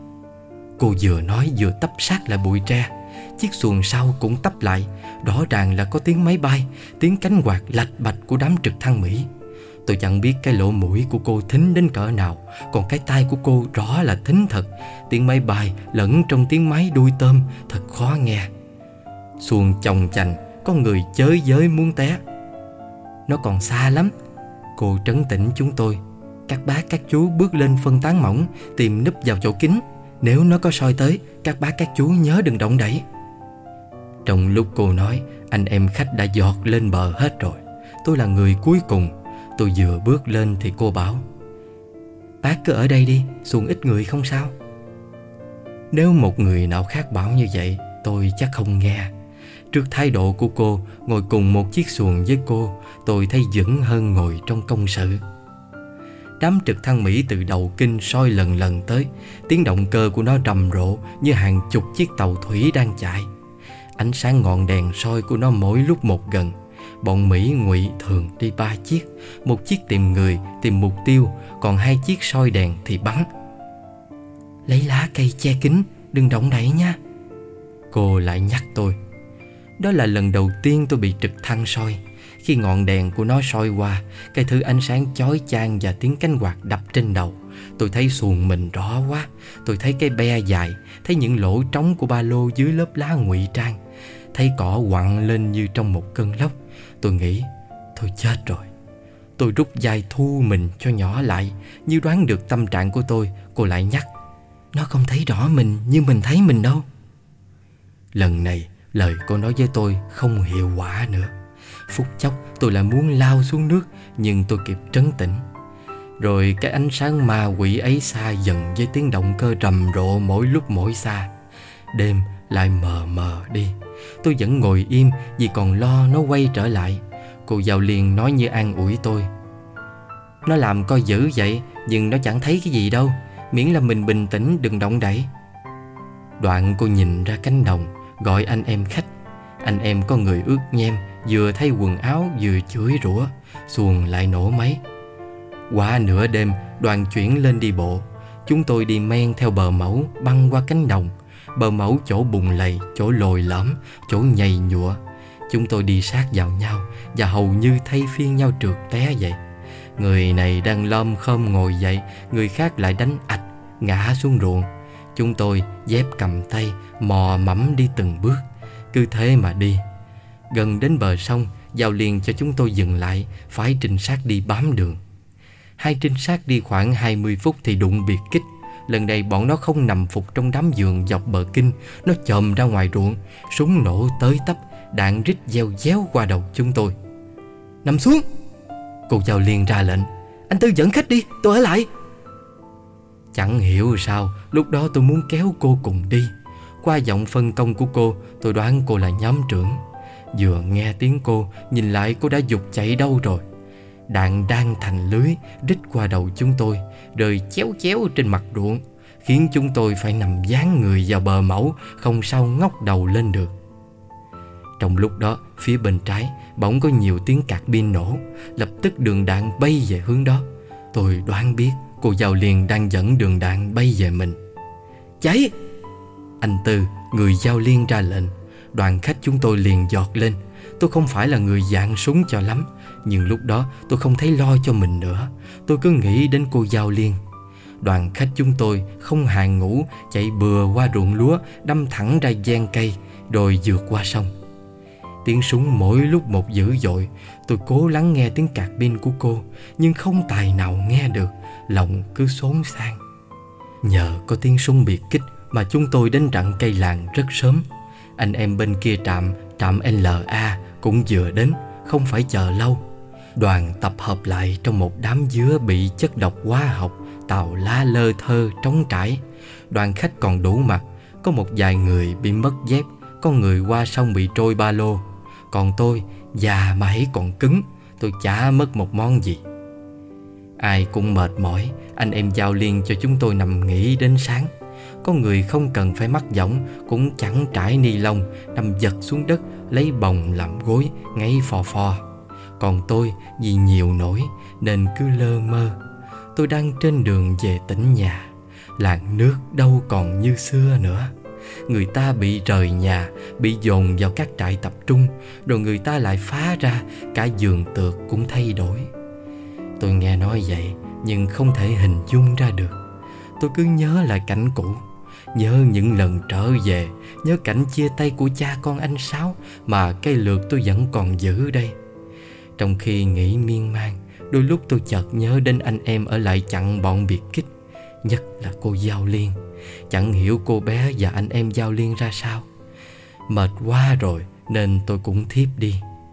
Cô vừa nói vừa tấp sát lại bụi tre. Chiếc xuồng sau cũng tấp lại. Rõ ràng là có tiếng máy bay, tiếng cánh quạt lạch bạch của đám trực thăng Mỹ. Tôi chẳng biết cái lỗ mũi của cô thính đến cỡ nào, còn cái tai của cô rõ là thính thật. Tiếng máy bay lẫn trong tiếng máy đuôi tôm thật khó nghe. Xuồng chồng chành, có người chới giới muốn té. Nó còn xa lắm. Cô trấn tĩnh chúng tôi. Các bác các chú bước lên phân tán mỏng, tìm núp vào chỗ kín. Nếu nó có soi tới, các bác các chú nhớ đừng động đậy. Trong lúc cô nói, anh em khách đã giọt lên bờ hết rồi. Tôi là người cuối cùng. Tôi vừa bước lên thì cô bảo: bác cứ ở đây đi, xuồng ít người không sao. Nếu một người nào khác bảo như vậy, tôi chắc không nghe. Trước thái độ của cô, ngồi cùng một chiếc xuồng với cô, tôi thấy vững hơn ngồi trong công sự. Đám trực thăng Mỹ từ đầu kinh soi lần lần tới. Tiếng động cơ của nó rầm rộ như hàng chục chiếc tàu thủy đang chạy. Ánh sáng ngọn đèn soi của nó mỗi lúc một gần. Bọn Mỹ ngụy thường đi 3 chiếc. Một chiếc tìm người, tìm mục tiêu, còn 2 chiếc soi đèn thì bắn. Lấy lá cây che kín, đừng động đậy nha. Cô lại nhắc tôi. Đó là lần đầu tiên tôi bị trực thăng soi. Khi ngọn đèn của nó soi qua, cái thứ ánh sáng chói chang và tiếng cánh quạt đập trên đầu, tôi thấy xuồng mình rõ quá. Tôi thấy cái be dài, thấy những lỗ trống của ba lô dưới lớp lá ngụy trang, thấy cỏ quặn lên như trong một cơn lốc. Tôi nghĩ, thôi chết rồi. Tôi rút vai thu mình cho nhỏ lại. Như đoán được tâm trạng của tôi, cô lại nhắc: nó không thấy rõ mình như mình thấy mình đâu. Lần này lời cô nói với tôi không hiệu quả nữa. Phút chốc tôi lại muốn lao xuống nước, nhưng tôi kịp trấn tĩnh. Rồi cái ánh sáng ma quỷ ấy xa dần với tiếng động cơ rầm rộ mỗi lúc mỗi xa. Đêm lại mờ mờ đi. Tôi vẫn ngồi im vì còn lo nó quay trở lại. Cô Giao Liên nói như an ủi tôi: nó làm coi dữ vậy, nhưng nó chẳng thấy cái gì đâu, miễn là mình bình tĩnh đừng động đậy. Đoạn cô nhìn ra cánh đồng, gọi anh em khách. Anh em có người ướt nhem, vừa thay quần áo vừa chửi rủa. Xuồng lại nổ máy. Qua nửa đêm, đoàn chuyển lên đi bộ. Chúng tôi đi men theo bờ mẫu, băng qua cánh đồng. Bờ mẫu chỗ bùn lầy, chỗ lồi lõm, chỗ nhầy nhụa. Chúng tôi đi sát vào nhau và hầu như thay phiên nhau trượt té vậy. Người này đang lom khom ngồi dậy, người khác lại đánh ạch, ngã xuống ruộng. Chúng tôi dép cầm tay, mò mẫm đi từng bước. Cứ thế mà đi. Gần đến bờ sông, Giao Liên cho chúng tôi dừng lại, phái trinh sát đi bám đường. 2 trinh sát đi khoảng 20 phút thì đụng biệt kích. Lần này bọn nó không nằm phục trong đám vườn dọc bờ kinh. Nó chồm ra ngoài ruộng. Súng nổ tới tấp, đạn rít gieo réo qua đầu chúng tôi. Nằm xuống! Cô Giao Liên ra lệnh. Anh Tư dẫn khách đi, tôi ở lại. Chẳng hiểu sao lúc đó tôi muốn kéo cô cùng đi. Qua giọng phân công của cô, tôi đoán cô là nhóm trưởng. Vừa nghe tiếng cô, nhìn lại cô đã giục chạy đâu rồi. Đạn đang thành lưới rít qua đầu chúng tôi, rơi chéo chéo trên mặt ruộng, khiến chúng tôi phải nằm dán người vào bờ mẫu, không sao ngóc đầu lên được. Trong lúc đó, phía bên trái bỗng có nhiều tiếng cạc pin nổ. Lập tức đường đạn bay về hướng đó. Tôi đoán biết cô Giao Liên đang dẫn đường đạn bay về mình. Cháy! Anh Tư, người Giao Liên ra lệnh. Đoàn khách chúng tôi liền giọt lên. Tôi không phải là người dạng súng cho lắm, nhưng lúc đó tôi không thấy lo cho mình nữa. Tôi cứ nghĩ đến cô Giao Liên. Đoàn khách chúng tôi không hàng ngũ, chạy bừa qua ruộng lúa, đâm thẳng ra gian cây, rồi vượt qua sông. Tiếng súng mỗi lúc một dữ dội. Tôi cố lắng nghe tiếng cạc pin của cô, nhưng không tài nào nghe được. Lòng cứ xốn sang. Nhờ có tiếng súng biệt kích mà chúng tôi đến rặng cây làng rất sớm. Anh em bên kia trạm LA cũng vừa đến, không phải chờ lâu. Đoàn tập hợp lại trong một đám dứa bị chất độc hóa học, tàu lá lơ thơ trống trải. Đoàn khách còn đủ mặt. Có một vài người bị mất dép, có người qua sông bị trôi ba lô. Còn tôi, già mà hãy còn cứng, tôi chả mất một món gì. Ai cũng mệt mỏi, anh em Giao Liên cho chúng tôi nằm nghỉ đến sáng. Có người không cần phải mắc võng, cũng chẳng trải ni lông, nằm giật xuống đất, lấy bồng làm gối, ngáy phò phò. Còn tôi, vì nhiều nỗi nên cứ lơ mơ. Tôi đang trên đường về tỉnh nhà. Làng nước đâu còn như xưa nữa. Người ta bị rời nhà, bị dồn vào các trại tập trung, rồi người ta lại phá ra, cả giường tược cũng thay đổi. Tôi nghe nói vậy nhưng không thể hình dung ra được. Tôi cứ nhớ lại cảnh cũ, nhớ những lần trở về, nhớ cảnh chia tay của cha con anh Sáu mà cây lược tôi vẫn còn giữ đây. Trong khi nghĩ miên man, đôi lúc tôi chợt nhớ đến anh em ở lại chặn bọn biệt kích, nhất là cô Giao Liên. Chẳng hiểu cô bé và anh em Giao Liên ra sao. Mệt quá rồi nên tôi cũng thiếp đi.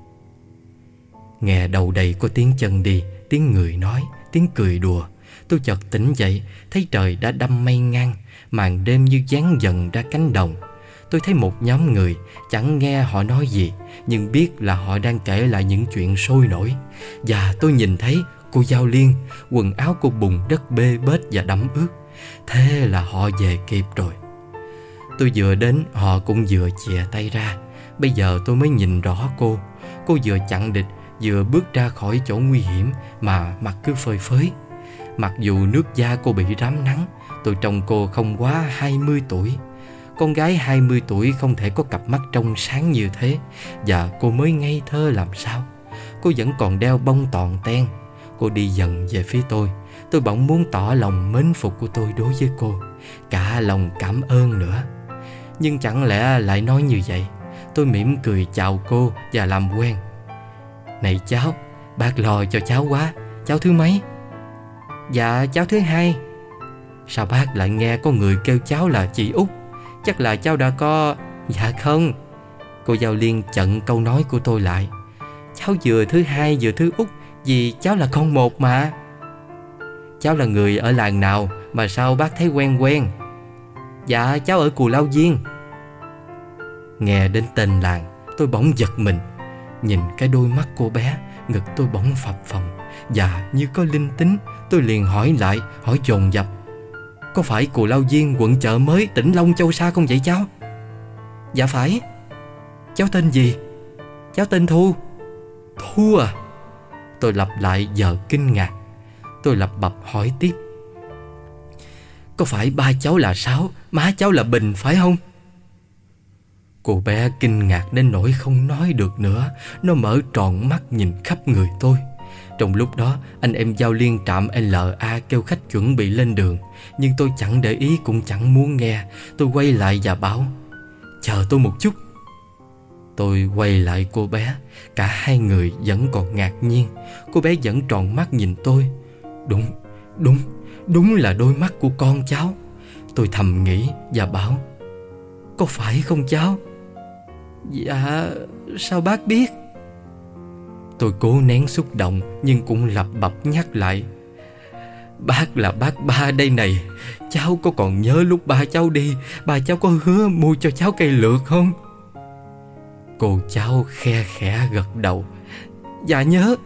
Nghe đầu đầy có tiếng chân đi, tiếng người nói, tiếng cười đùa. Tôi chợt tỉnh dậy, thấy trời đã đâm mây ngang, màn đêm như dán dần ra cánh đồng. Tôi thấy một nhóm người, chẳng nghe họ nói gì, nhưng biết là họ đang kể lại những chuyện sôi nổi. Và tôi nhìn thấy cô Giao Liên, quần áo cô bùn đất bê bết và đẫm ướt. Thế là họ về kịp rồi. Tôi vừa đến, họ cũng vừa chìa tay ra. Bây giờ tôi mới nhìn rõ cô. Cô vừa chặn địch, vừa bước ra khỏi chỗ nguy hiểm mà mặt cứ phơi phới. Mặc dù nước da cô bị rám nắng, tôi trông cô không quá 20 tuổi. Con gái 20 tuổi không thể có cặp mắt trong sáng như thế. Và cô mới ngây thơ làm sao. Cô vẫn còn đeo bông tòn ten. Cô đi dần về phía tôi. Tôi bỗng muốn tỏ lòng mến phục của tôi đối với cô, cả lòng cảm ơn nữa. Nhưng chẳng lẽ lại nói như vậy? Tôi mỉm cười chào cô và làm quen. Này cháu, bác lo cho cháu quá. Cháu thứ mấy? Dạ cháu thứ 2. Sao bác lại nghe có người kêu cháu là chị Út? Chắc là cháu đã có... Dạ không. Cô Giao Liên chặn câu nói của tôi lại. Cháu vừa thứ 2 vừa thứ Út, vì cháu là con một mà. Cháu là người ở làng nào mà sao bác thấy quen quen? Dạ cháu ở Cù Lao Viên. Nghe đến tên làng, tôi bỗng giật mình. Nhìn cái đôi mắt cô bé, ngực tôi bỗng phập phồng. Và như có linh tính, tôi liền hỏi lại, hỏi dồn dập. Có phải Cù Lao Viên, quận Chợ Mới, tỉnh Long Châu Sa không vậy cháu? Dạ phải. Cháu tên gì? Cháu tên Thu. Thu à? Tôi lặp lại giờ kinh ngạc. Tôi lặp bập hỏi tiếp. Có phải ba cháu là Sáu, má cháu là Bình phải không? Cô bé kinh ngạc đến nỗi không nói được nữa. Nó mở tròn mắt nhìn khắp người tôi. Trong lúc đó, anh em Giao Liên trạm LA kêu khách chuẩn bị lên đường. Nhưng tôi chẳng để ý cũng chẳng muốn nghe. Tôi quay lại và bảo, chờ tôi một chút. Tôi quay lại cô bé. Cả hai người vẫn còn ngạc nhiên. Cô bé vẫn tròn mắt nhìn tôi. Đúng là đôi mắt của con cháu. Tôi thầm nghĩ và bảo, có phải không cháu? Dạ, sao bác biết? Tôi cố nén xúc động nhưng cũng lặp bập nhắc lại. Bác là bác ba đây này. Cháu có còn nhớ lúc ba cháu đi, ba cháu có hứa mua cho cháu cây lược không? Cô cháu khe khẽ gật đầu. Dạ nhớ.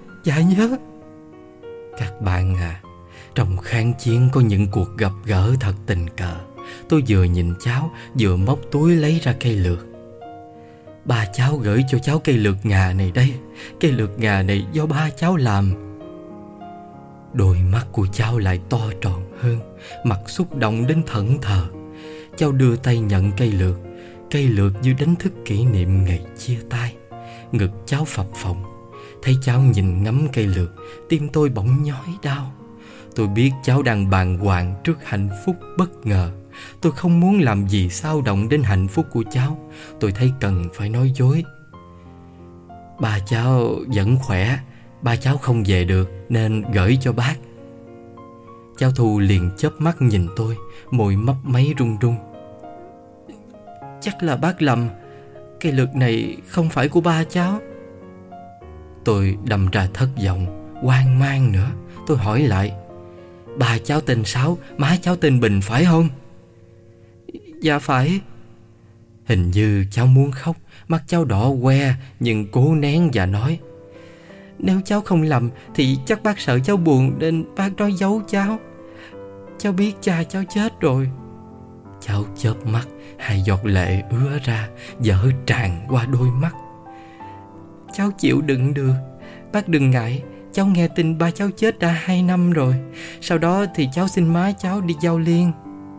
Các bạn à, trong kháng chiến có những cuộc gặp gỡ thật tình cờ. Tôi vừa nhìn cháu, vừa móc túi lấy ra cây lược. Ba cháu gửi cho cháu cây lược ngà này đây. Cây lược ngà này do ba cháu làm. Đôi mắt của cháu lại to tròn hơn, mặt xúc động đến thẫn thờ. Cháu đưa tay nhận cây lược. Cây lược như đánh thức kỷ niệm ngày chia tay. Ngực cháu phập phồng. Thấy cháu nhìn ngắm cây lược, tim tôi bỗng nhói đau. Tôi biết cháu đang bàng hoàng trước hạnh phúc bất ngờ. Tôi không muốn làm gì xao động đến hạnh phúc của cháu. Tôi thấy cần phải nói dối. Ba cháu vẫn khỏe. Ba cháu không về được nên gửi cho bác. Cháu Thu liền chớp mắt nhìn tôi, môi mấp máy run run. Chắc là bác lầm. Cây lược này không phải của ba cháu. Tôi đâm ra thất vọng, hoang mang nữa. Tôi hỏi lại, ba cháu tên Sáu, má cháu tên Bình phải không? Dạ phải. Hình như cháu muốn khóc. Mắt cháu đỏ que nhưng cố nén và nói, nếu cháu không lầm thì chắc bác sợ cháu buồn nên bác nói giấu cháu. Cháu biết cha cháu chết rồi. Cháu chớp mắt, hai giọt lệ ứa ra, vỡ tràn qua đôi mắt. Cháu chịu đựng được. Bác đừng ngại. Cháu nghe tin ba cháu chết đã 2 năm rồi. Sau đó thì cháu xin má cháu đi Giao Liên.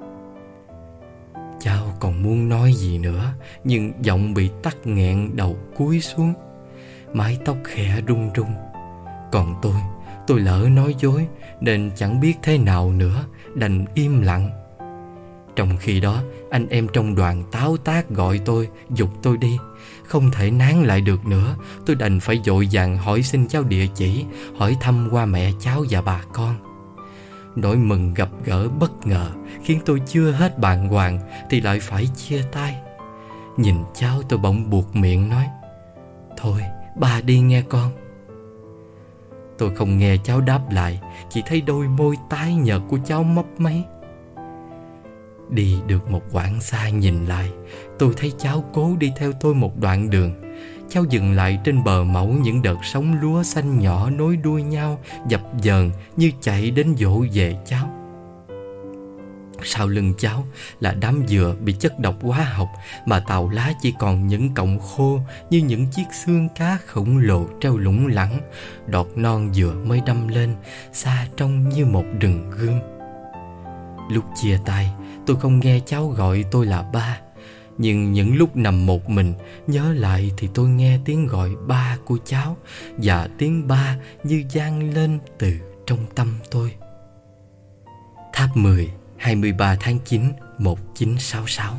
Cháu còn muốn nói gì nữa, nhưng giọng bị tắc nghẹn, đầu cúi xuống. Mái tóc khẽ rung rung. Còn tôi Tôi lỡ nói dối nên chẳng biết thế nào nữa, đành im lặng. Trong khi đó, anh em trong đoàn táo tát gọi tôi, giục tôi đi. Không thể nán lại được nữa, tôi đành phải vội vàng hỏi xin cháu địa chỉ, hỏi thăm qua mẹ cháu và bà con. Nỗi mừng gặp gỡ bất ngờ khiến tôi chưa hết bàng hoàng thì lại phải chia tay. Nhìn cháu tôi bỗng buột miệng nói: "Thôi, ba đi nghe con." Tôi không nghe cháu đáp lại, chỉ thấy đôi môi tái nhợt của cháu mấp máy. Đi được một quãng xa nhìn lại, tôi thấy cháu cố đi theo tôi một đoạn đường. Cháu dừng lại trên bờ mẫu những đợt sóng lúa xanh nhỏ nối đuôi nhau, dập dờn như chạy đến dỗ về cháu. Sau lưng cháu là đám dừa bị chất độc hóa học mà tàu lá chỉ còn những cọng khô như những chiếc xương cá khổng lồ treo lủng lẳng. Đọt non dừa mới đâm lên, xa trông như một rừng gươm. Lúc chia tay, tôi không nghe cháu gọi tôi là ba. Nhưng những lúc nằm một mình, nhớ lại thì tôi nghe tiếng gọi ba của cháu, và tiếng ba như vang lên từ trong tâm tôi. Tháp 10, 23 tháng 9, 1966.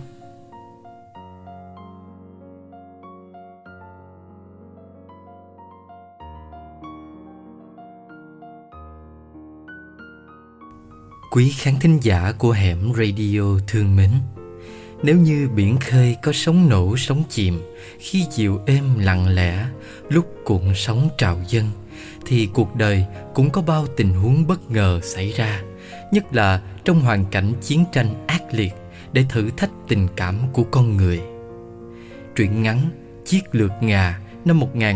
Quý khán thính giả của Hẻm Radio thương mến, nếu như biển khơi có sóng nổ sóng chìm, khi chiều êm lặng lẽ, lúc cuộn sóng trào dâng, thì cuộc đời cũng có bao tình huống bất ngờ xảy ra, nhất là trong hoàn cảnh chiến tranh ác liệt, để thử thách tình cảm của con người. Truyện ngắn Chiếc lược ngà năm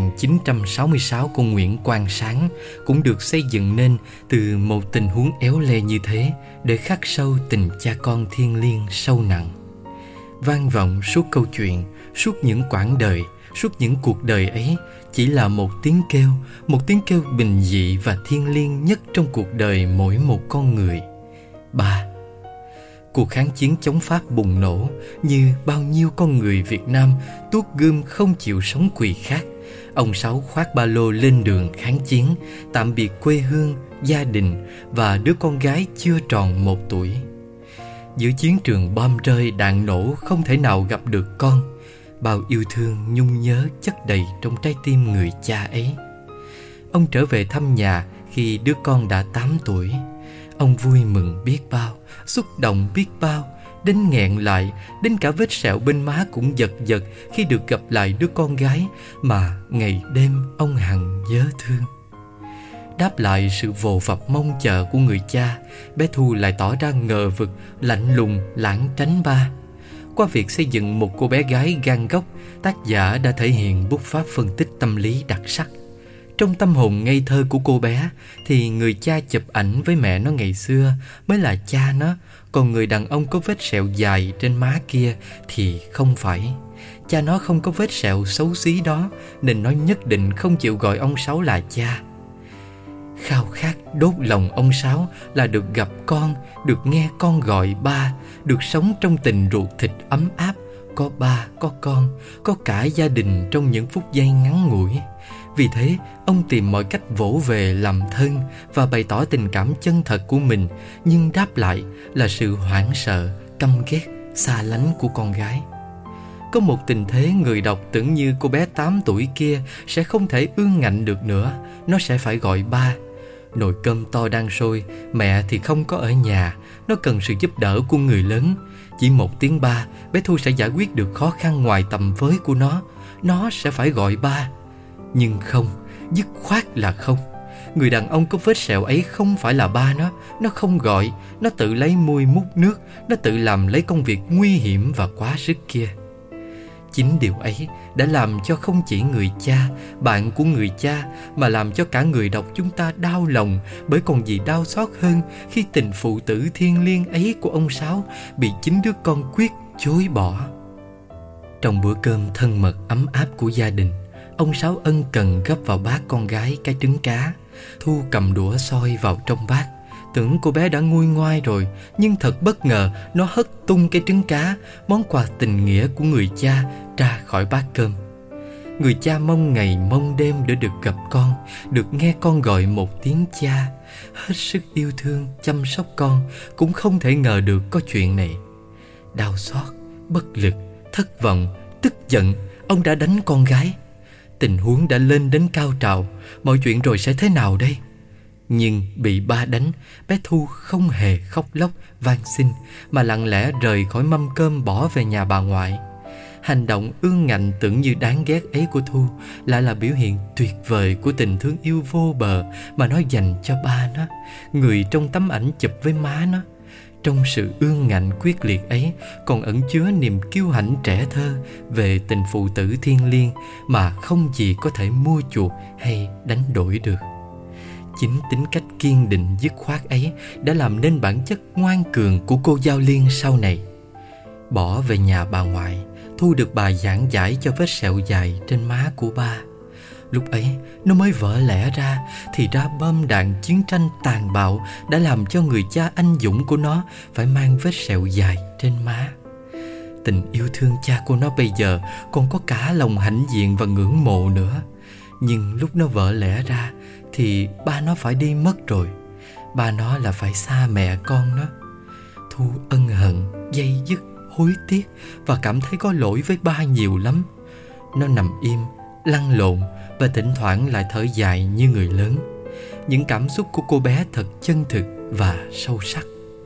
1966 của Nguyễn Quang Sáng cũng được xây dựng nên từ một tình huống éo le như thế, để khắc sâu tình cha con thiêng liêng sâu nặng. Vang vọng suốt câu chuyện, suốt những quãng đời, suốt những cuộc đời ấy chỉ là một tiếng kêu bình dị và thiêng liêng nhất trong cuộc đời mỗi một con người: ba. Cuộc kháng chiến chống Pháp bùng nổ, như bao nhiêu con người Việt Nam tuốt gươm không chịu sống quỳ khác. Ông Sáu khoác ba lô lên đường kháng chiến, tạm biệt quê hương, gia đình và đứa con gái chưa tròn 1 tuổi. Giữa chiến trường bom rơi đạn nổ không thể nào gặp được con, bao yêu thương nhung nhớ chất đầy trong trái tim người cha ấy. Ông trở về thăm nhà khi đứa con đã 8 tuổi. Ông vui mừng biết bao, xúc động biết bao, đến nghẹn lại, đến cả vết sẹo bên má cũng giật giật khi được gặp lại đứa con gái mà ngày đêm ông hằng nhớ thương. Đáp lại sự vồ vập mong chờ của người cha, bé Thu lại tỏ ra ngờ vực, lạnh lùng, lảng tránh ba. Qua việc xây dựng một cô bé gái gan góc, tác giả đã thể hiện bút pháp phân tích tâm lý đặc sắc. Trong tâm hồn ngây thơ của cô bé thì người cha chụp ảnh với mẹ nó ngày xưa mới là cha nó, còn người đàn ông có vết sẹo dài trên má kia thì không phải. Cha nó không có vết sẹo xấu xí đó, nên nó nhất định không chịu gọi ông Sáu là cha. Khao khát đốt lòng ông Sáu là được gặp con, được nghe con gọi ba, được sống trong tình ruột thịt ấm áp, có ba, có con, có cả gia đình trong những phút giây ngắn ngủi. Vì thế, ông tìm mọi cách vỗ về làm thân và bày tỏ tình cảm chân thật của mình, nhưng đáp lại là sự hoảng sợ, căm ghét, xa lánh của con gái. Có một tình thế người đọc tưởng như cô bé 8 tuổi kia sẽ không thể ương ngạnh được nữa, nó sẽ phải gọi ba. Nồi cơm to đang sôi, mẹ thì không có ở nhà, nó cần sự giúp đỡ của người lớn. Chỉ một tiếng ba, bé Thu sẽ giải quyết được khó khăn ngoài tầm với của nó sẽ phải gọi ba. Nhưng không, dứt khoát là không. Người đàn ông có vết sẹo ấy không phải là ba nó không gọi, nó tự lấy muôi múc nước, nó tự làm lấy công việc nguy hiểm và quá sức kia. Chính điều ấy đã làm cho không chỉ người cha, bạn của người cha, mà làm cho cả người đọc chúng ta đau lòng, bởi còn gì đau xót hơn khi tình phụ tử thiêng liêng ấy của ông Sáu bị chính đứa con quyết chối bỏ. Trong bữa cơm thân mật ấm áp của gia đình, ông Sáu ân cần gấp vào bát con gái cái trứng cá. Thu cầm đũa xoi vào trong bát, tưởng cô bé đã nguôi ngoai rồi, nhưng thật bất ngờ nó hất tung cái trứng cá, món quà tình nghĩa của người cha, ra khỏi bát cơm. Người cha mong ngày mong đêm để được gặp con, được nghe con gọi một tiếng cha. Hết sức yêu thương, chăm sóc con, cũng không thể ngờ được có chuyện này. Đau xót, bất lực, thất vọng, tức giận, ông đã đánh con gái. Tình huống đã lên đến cao trào, mọi chuyện rồi sẽ thế nào đây? Nhưng bị ba đánh, bé Thu không hề khóc lóc van xin, mà lặng lẽ rời khỏi mâm cơm bỏ về nhà bà ngoại. Hành động ương ngạnh tưởng như đáng ghét ấy của Thu lại là biểu hiện tuyệt vời của tình thương yêu vô bờ mà nó dành cho ba nó, người trong tấm ảnh chụp với má nó. Trong sự ương ngạnh quyết liệt ấy còn ẩn chứa niềm kiêu hãnh trẻ thơ về tình phụ tử thiêng liêng mà không gì có thể mua chuộc hay đánh đổi được. Chính tính cách kiên định dứt khoát ấy đã làm nên bản chất ngoan cường của cô Giao Liên sau này. Bỏ về nhà bà ngoại, Thu được bà giảng giải cho vết sẹo dài trên má của ba. Lúc ấy nó mới vỡ lẽ ra, thì ra bom đạn chiến tranh tàn bạo đã làm cho người cha anh dũng của nó phải mang vết sẹo dài trên má. Tình yêu thương cha của nó bây giờ còn có cả lòng hãnh diện và ngưỡng mộ nữa. Nhưng lúc nó vỡ lẽ ra thì ba nó phải đi mất rồi. Ba nó là phải xa mẹ con nó. Thu ân hận, day dứt, hối tiếc và cảm thấy có lỗi với ba nhiều lắm. Nó nằm im, lăn lộn và thỉnh thoảng lại thở dài như người lớn. Những cảm xúc của cô bé thật chân thực và sâu sắc.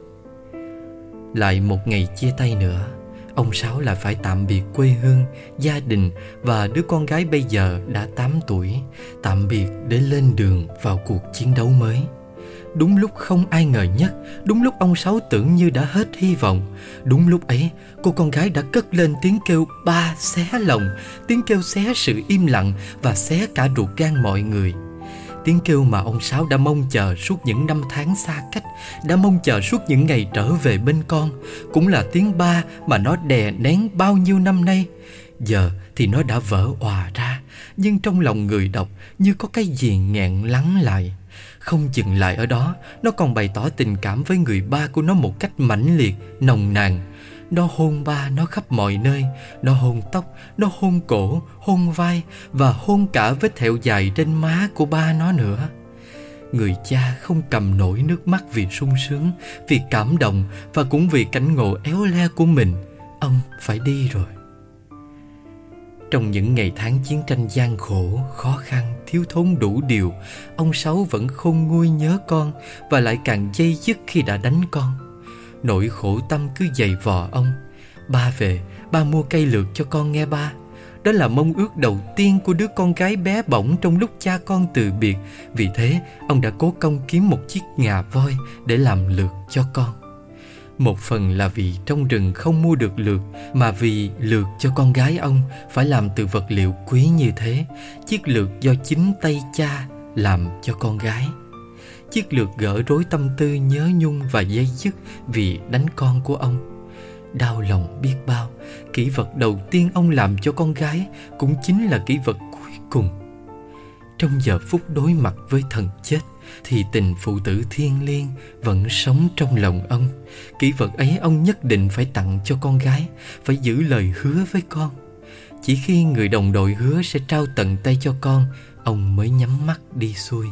Lại một ngày chia tay nữa, ông Sáu lại phải tạm biệt quê hương, gia đình và đứa con gái bây giờ đã 8 tuổi, tạm biệt để lên đường vào cuộc chiến đấu mới. Đúng lúc không ai ngờ nhất, đúng lúc ông Sáu tưởng như đã hết hy vọng, đúng lúc ấy cô con gái đã cất lên tiếng kêu ba xé lòng, tiếng kêu xé sự im lặng và xé cả ruột gan mọi người. Tiếng kêu mà ông Sáu đã mong chờ suốt những năm tháng xa cách, đã mong chờ suốt những ngày trở về bên con, cũng là tiếng ba mà nó đè nén bao nhiêu năm nay. Giờ thì nó đã vỡ òa ra, nhưng trong lòng người đọc như có cái gì nghẹn lắng lại. Không dừng lại ở đó, nó còn bày tỏ tình cảm với người ba của nó một cách mãnh liệt, nồng nàn. Nó hôn ba nó khắp mọi nơi. Nó hôn tóc, nó hôn cổ, hôn vai và hôn cả vết thẹo dài trên má của ba nó nữa. Người cha không cầm nổi nước mắt vì sung sướng, vì cảm động và cũng vì cảnh ngộ éo le của mình. Ông phải đi rồi. Trong những ngày tháng chiến tranh gian khổ, khó khăn, thiếu thốn đủ điều, ông Sáu vẫn khôn nguôi nhớ con và lại càng day dứt khi đã đánh con. Nỗi khổ tâm cứ dày vò ông. Ba về, ba mua cây lược cho con nghe ba. Đó là mong ước đầu tiên của đứa con gái bé bỏng trong lúc cha con từ biệt. Vì thế, ông đã cố công kiếm một chiếc ngà voi để làm lược cho con. Một phần là vì trong rừng không mua được lược, mà vì lược cho con gái ông phải làm từ vật liệu quý như thế. Chiếc lược do chính tay cha làm cho con gái. Chiếc lược gỡ rối tâm tư nhớ nhung và day dứt vì đánh con của ông. Đau lòng biết bao, kỷ vật đầu tiên ông làm cho con gái cũng chính là kỷ vật cuối cùng. Trong giờ phút đối mặt với thần chết thì tình phụ tử thiêng liêng vẫn sống trong lòng ông. Kỷ vật ấy ông nhất định phải tặng cho con gái, phải giữ lời hứa với con. Chỉ khi người đồng đội hứa sẽ trao tận tay cho con, ông mới nhắm mắt đi xuôi.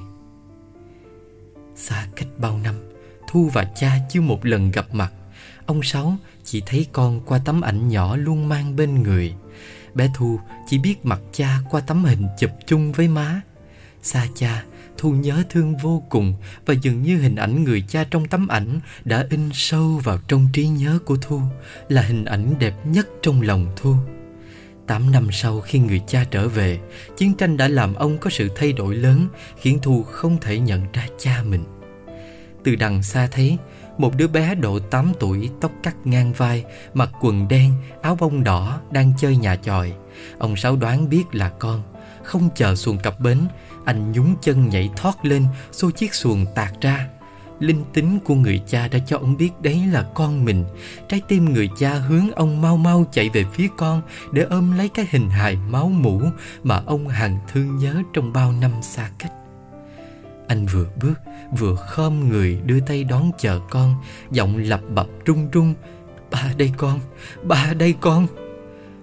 Xa cách bao năm, Thu và cha chưa một lần gặp mặt. Ông Sáu chỉ thấy con qua tấm ảnh nhỏ luôn mang bên người. Bé Thu chỉ biết mặt cha qua tấm hình chụp chung với má. Xa cha, Thu nhớ thương vô cùng, và dường như hình ảnh người cha trong tấm ảnh đã in sâu vào trong trí nhớ của Thu, là hình ảnh đẹp nhất trong lòng Thu. 8 năm sau khi người cha trở về, chiến tranh đã làm ông có sự thay đổi lớn, khiến Thu không thể nhận ra cha mình. Từ đằng xa thấy một đứa bé độ 8 tuổi, tóc cắt ngang vai, mặc quần đen, áo bông đỏ, đang chơi nhà chòi. Ông Sáu đoán biết là con. Không chờ xuồng cập bến, anh nhún chân nhảy thoát lên, xô chiếc xuồng tạt ra. Linh tính của người cha đã cho ông biết đấy là con mình. Trái tim người cha hướng ông mau mau chạy về phía con để ôm lấy cái hình hài máu mủ mà ông hằng thương nhớ trong bao năm xa cách. Anh vừa bước vừa khom người đưa tay đón chờ con, giọng lặp bập run run: "Ba đây con, ba đây con."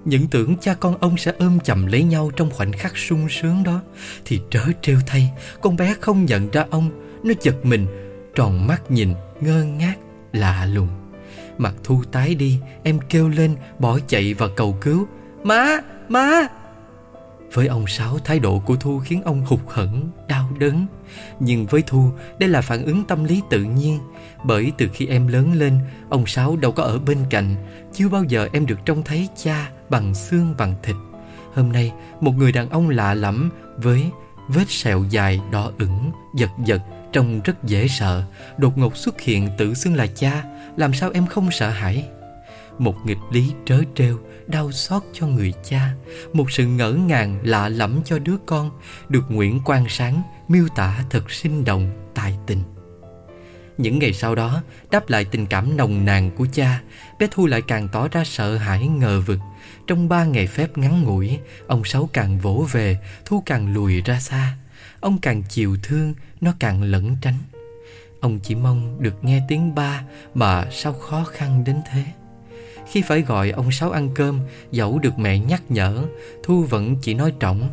Những tưởng cha con ông sẽ ôm chầm lấy nhau trong khoảnh khắc sung sướng đó, thì trớ trêu thay, con bé không nhận ra ông. Nó giật mình, tròn mắt nhìn, ngơ ngác, lạ lùng. Mặt Thu tái đi, em kêu lên, bỏ chạy và cầu cứu. Má, má! Với ông Sáu, thái độ của Thu khiến ông hụt hẫng, đau đớn. Nhưng với Thu, đây là phản ứng tâm lý tự nhiên. Bởi từ khi em lớn lên, ông Sáu đâu có ở bên cạnh. Chưa bao giờ em được trông thấy cha bằng xương bằng thịt. Hôm nay, một người đàn ông lạ lẫm với vết sẹo dài đỏ ửng, giật giật, trông rất dễ sợ, đột ngột xuất hiện tự xưng là cha. Làm sao em không sợ hãi? Một nghịch lý trớ trêu, đau xót cho người cha, một sự ngỡ ngàng lạ lẫm cho đứa con, được Nguyễn Quang Sáng miêu tả thật sinh động, tài tình. Những ngày sau đó, đáp lại tình cảm nồng nàn của cha, bé Thu lại càng tỏ ra sợ hãi ngờ vực. Trong 3 ngày phép ngắn ngủi, ông Sáu càng vỗ về, Thu càng lùi ra xa. Ông càng chiều thương, nó càng lẩn tránh. Ông chỉ mong được nghe tiếng ba, mà sao khó khăn đến thế. Khi phải gọi ông Sáu ăn cơm, dẫu được mẹ nhắc nhở, Thu vẫn chỉ nói trỏng: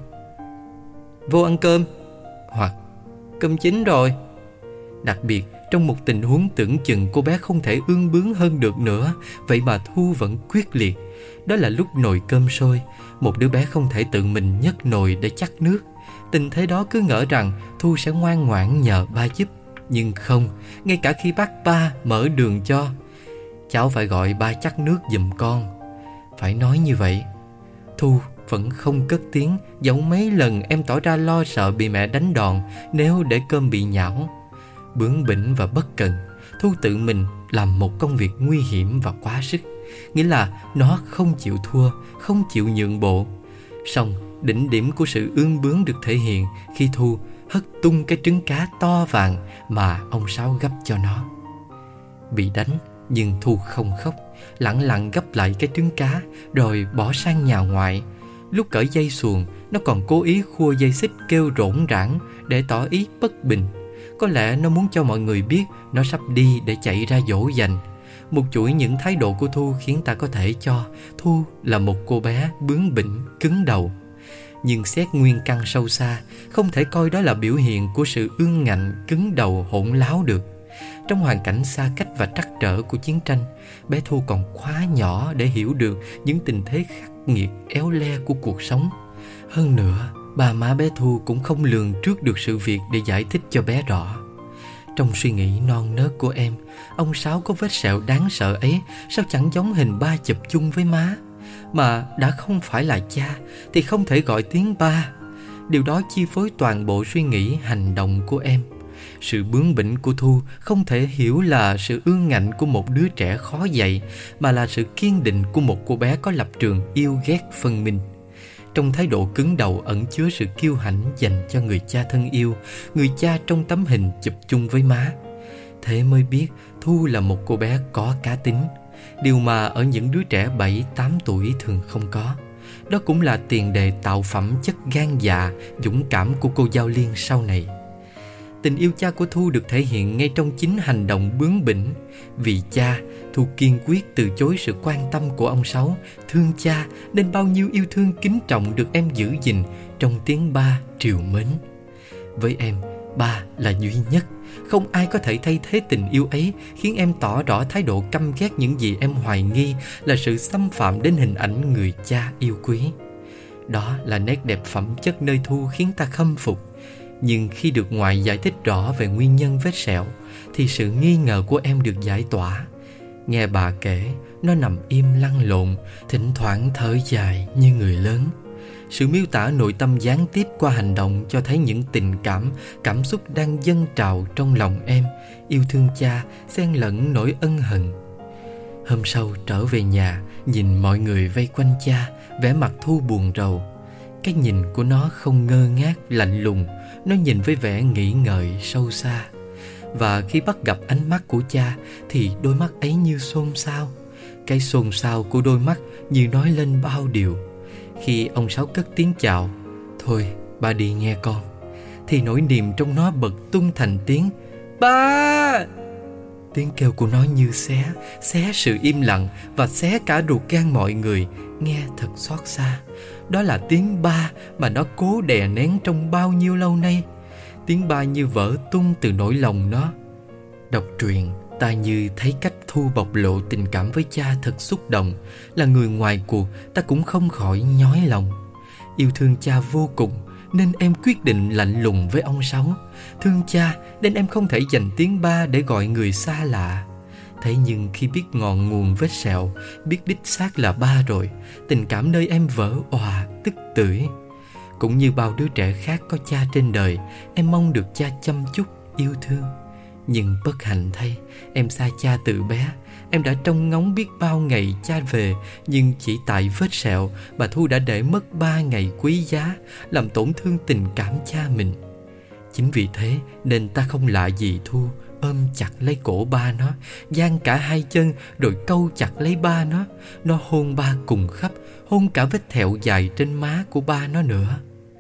vô ăn cơm, hoặc cơm chín rồi. Đặc biệt, trong một tình huống tưởng chừng cô bé không thể ương bướng hơn được nữa, vậy mà Thu vẫn quyết liệt. Đó là lúc nồi cơm sôi, một đứa bé không thể tự mình nhấc nồi để chắc nước. Tình thế đó cứ ngỡ rằng Thu sẽ ngoan ngoãn nhờ ba giúp. Nhưng không, ngay cả khi bác ba mở đường cho, cháu phải gọi ba chắc nước giùm con. Phải nói như vậy, Thu vẫn không cất tiếng, dẫu mấy lần em tỏ ra lo sợ bị mẹ đánh đòn nếu để cơm bị nhão. Bướng bỉnh và bất cần, Thu tự mình làm một công việc nguy hiểm và quá sức. Nghĩa là nó không chịu thua, không chịu nhượng bộ. Song đỉnh điểm của sự ương bướng được thể hiện khi Thu hất tung cái trứng cá to vàng mà ông Sáu gấp cho nó. Bị đánh nhưng Thu không khóc, lẳng lặng gấp lại cái trứng cá rồi bỏ sang nhà ngoại. Lúc cởi dây xuồng, nó còn cố ý khua dây xích kêu rỗn rãng để tỏ ý bất bình. Có lẽ nó muốn cho mọi người biết nó sắp đi để chạy ra dỗ dành. Một chuỗi những thái độ của Thu khiến ta có thể cho Thu là một cô bé bướng bỉnh, cứng đầu. Nhưng xét nguyên căn sâu xa, không thể coi đó là biểu hiện của sự ương ngạnh, cứng đầu, hỗn láo được. Trong hoàn cảnh xa cách và trắc trở của chiến tranh, bé Thu còn quá nhỏ để hiểu được những tình thế khắc nghiệt, éo le của cuộc sống. Hơn nữa, ba má bé Thu cũng không lường trước được sự việc để giải thích cho bé rõ. Trong suy nghĩ non nớt của em, ông Sáu có vết sẹo đáng sợ ấy sao chẳng giống hình ba chụp chung với má. Mà đã không phải là cha thì không thể gọi tiếng ba. Điều đó chi phối toàn bộ suy nghĩ, hành động của em. Sự bướng bỉnh của Thu không thể hiểu là sự ương ngạnh của một đứa trẻ khó dạy, mà là sự kiên định của một cô bé có lập trường yêu ghét phân minh. Trong thái độ cứng đầu ẩn chứa sự kiêu hãnh dành cho người cha thân yêu, người cha trong tấm hình chụp chung với má. Thế mới biết Thu là một cô bé có cá tính, điều mà ở những đứa trẻ 7-8 tuổi thường không có. Đó cũng là tiền đề tạo phẩm chất gan dạ, dũng cảm của cô Giao Liên sau này. Tình yêu cha của Thu được thể hiện ngay trong chính hành động bướng bỉnh. Vì cha, Thu kiên quyết từ chối sự quan tâm của ông Sáu. Thương cha nên bao nhiêu yêu thương kính trọng được em giữ gìn trong tiếng ba trìu mến. Với em, ba là duy nhất. Không ai có thể thay thế tình yêu ấy, khiến em tỏ rõ thái độ căm ghét những gì em hoài nghi là sự xâm phạm đến hình ảnh người cha yêu quý. Đó là nét đẹp phẩm chất nơi Thu khiến ta khâm phục. Nhưng khi được ngoại giải thích rõ về nguyên nhân vết sẹo, thì sự nghi ngờ của em được giải tỏa. Nghe bà kể, nó nằm im lăn lộn, thỉnh thoảng thở dài như người lớn. Sự miêu tả nội tâm gián tiếp qua hành động cho thấy những tình cảm xúc đang dâng trào trong lòng em. Yêu thương cha, xen lẫn nỗi ân hận. Hôm sau trở về nhà, nhìn mọi người vây quanh cha, vẻ mặt Thu buồn rầu. Cái nhìn của nó không ngơ ngác, lạnh lùng. Nó nhìn với vẻ nghĩ ngợi sâu xa. Và khi bắt gặp ánh mắt của cha thì đôi mắt ấy như xôn xao. Cái xôn xao của đôi mắt như nói lên bao điều. Khi ông Sáu cất tiếng chào: "Thôi ba đi nghe con", thì nỗi niềm trong nó bật tung thành tiếng "Ba!". Tiếng kêu của nó như xé sự im lặng và xé cả ruột gan mọi người, nghe thật xót xa. Đó là tiếng ba mà nó cố đè nén trong bao nhiêu lâu nay. Tiếng ba như vỡ tung từ nỗi lòng nó. Đọc truyện, ta như thấy cách Thu bộc lộ tình cảm với cha thật xúc động. Là người ngoài cuộc, ta cũng không khỏi nhói lòng. Yêu thương cha vô cùng nên em quyết định lạnh lùng với ông Sáu. Thương cha nên em không thể dành tiếng ba để gọi người xa lạ. Thế nhưng khi biết ngọn nguồn vết sẹo, biết đích xác là ba rồi, tình cảm nơi em vỡ òa tức tưởi. Cũng như bao đứa trẻ khác có cha trên đời, em mong được cha chăm chút, yêu thương. Nhưng bất hạnh thay, em xa cha từ bé. Em đã trông ngóng biết bao ngày cha về, nhưng chỉ tại vết sẹo, bà Thu đã để mất 3 ngày quý giá, làm tổn thương tình cảm cha mình. Chính vì thế nên ta không lạ gì Thu ôm chặt lấy cổ ba nó, giang cả hai chân rồi câu chặt lấy ba nó. Nó hôn ba cùng khắp, hôn cả vết thẹo dài trên má của ba nó nữa.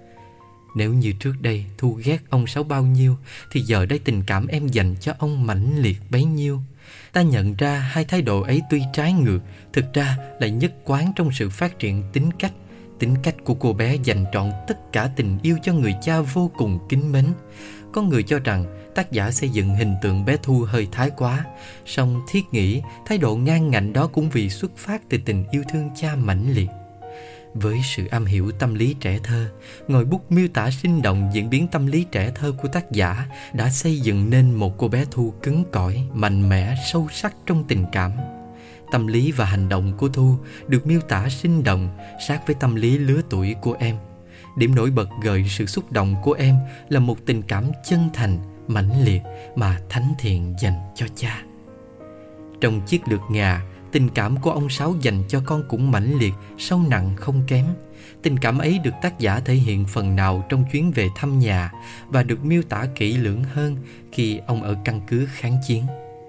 Nếu như trước đây Thu ghét ông Sáu bao nhiêu, thì giờ đây tình cảm em dành cho ông mãnh liệt bấy nhiêu. Ta nhận ra hai thái độ ấy tuy trái ngược, thực ra lại nhất quán trong sự phát triển tính cách. Tính cách của cô bé dành trọn tất cả tình yêu cho người cha vô cùng kính mến. Có người cho rằng tác giả xây dựng hình tượng bé Thu hơi thái quá, song thiết nghĩ thái độ ngang ngạnh đó cũng vì xuất phát từ tình yêu thương cha mãnh liệt. Với sự am hiểu tâm lý trẻ thơ, ngòi bút miêu tả sinh động diễn biến tâm lý trẻ thơ của tác giả đã xây dựng nên một cô bé Thu cứng cỏi, mạnh mẽ, sâu sắc trong tình cảm. Tâm lý và hành động của Thu được miêu tả sinh động, sát với tâm lý lứa tuổi của em. Điểm nổi bật gợi sự xúc động của em là một tình cảm chân thành, mãnh liệt mà thánh thiện dành cho cha. Trong Chiếc lược ngà, tình cảm của ông Sáu dành cho con cũng mãnh liệt, sâu nặng không kém. Tình cảm ấy được tác giả thể hiện phần nào trong chuyến về thăm nhà và được miêu tả kỹ lưỡng hơn khi ông ở căn cứ kháng chiến.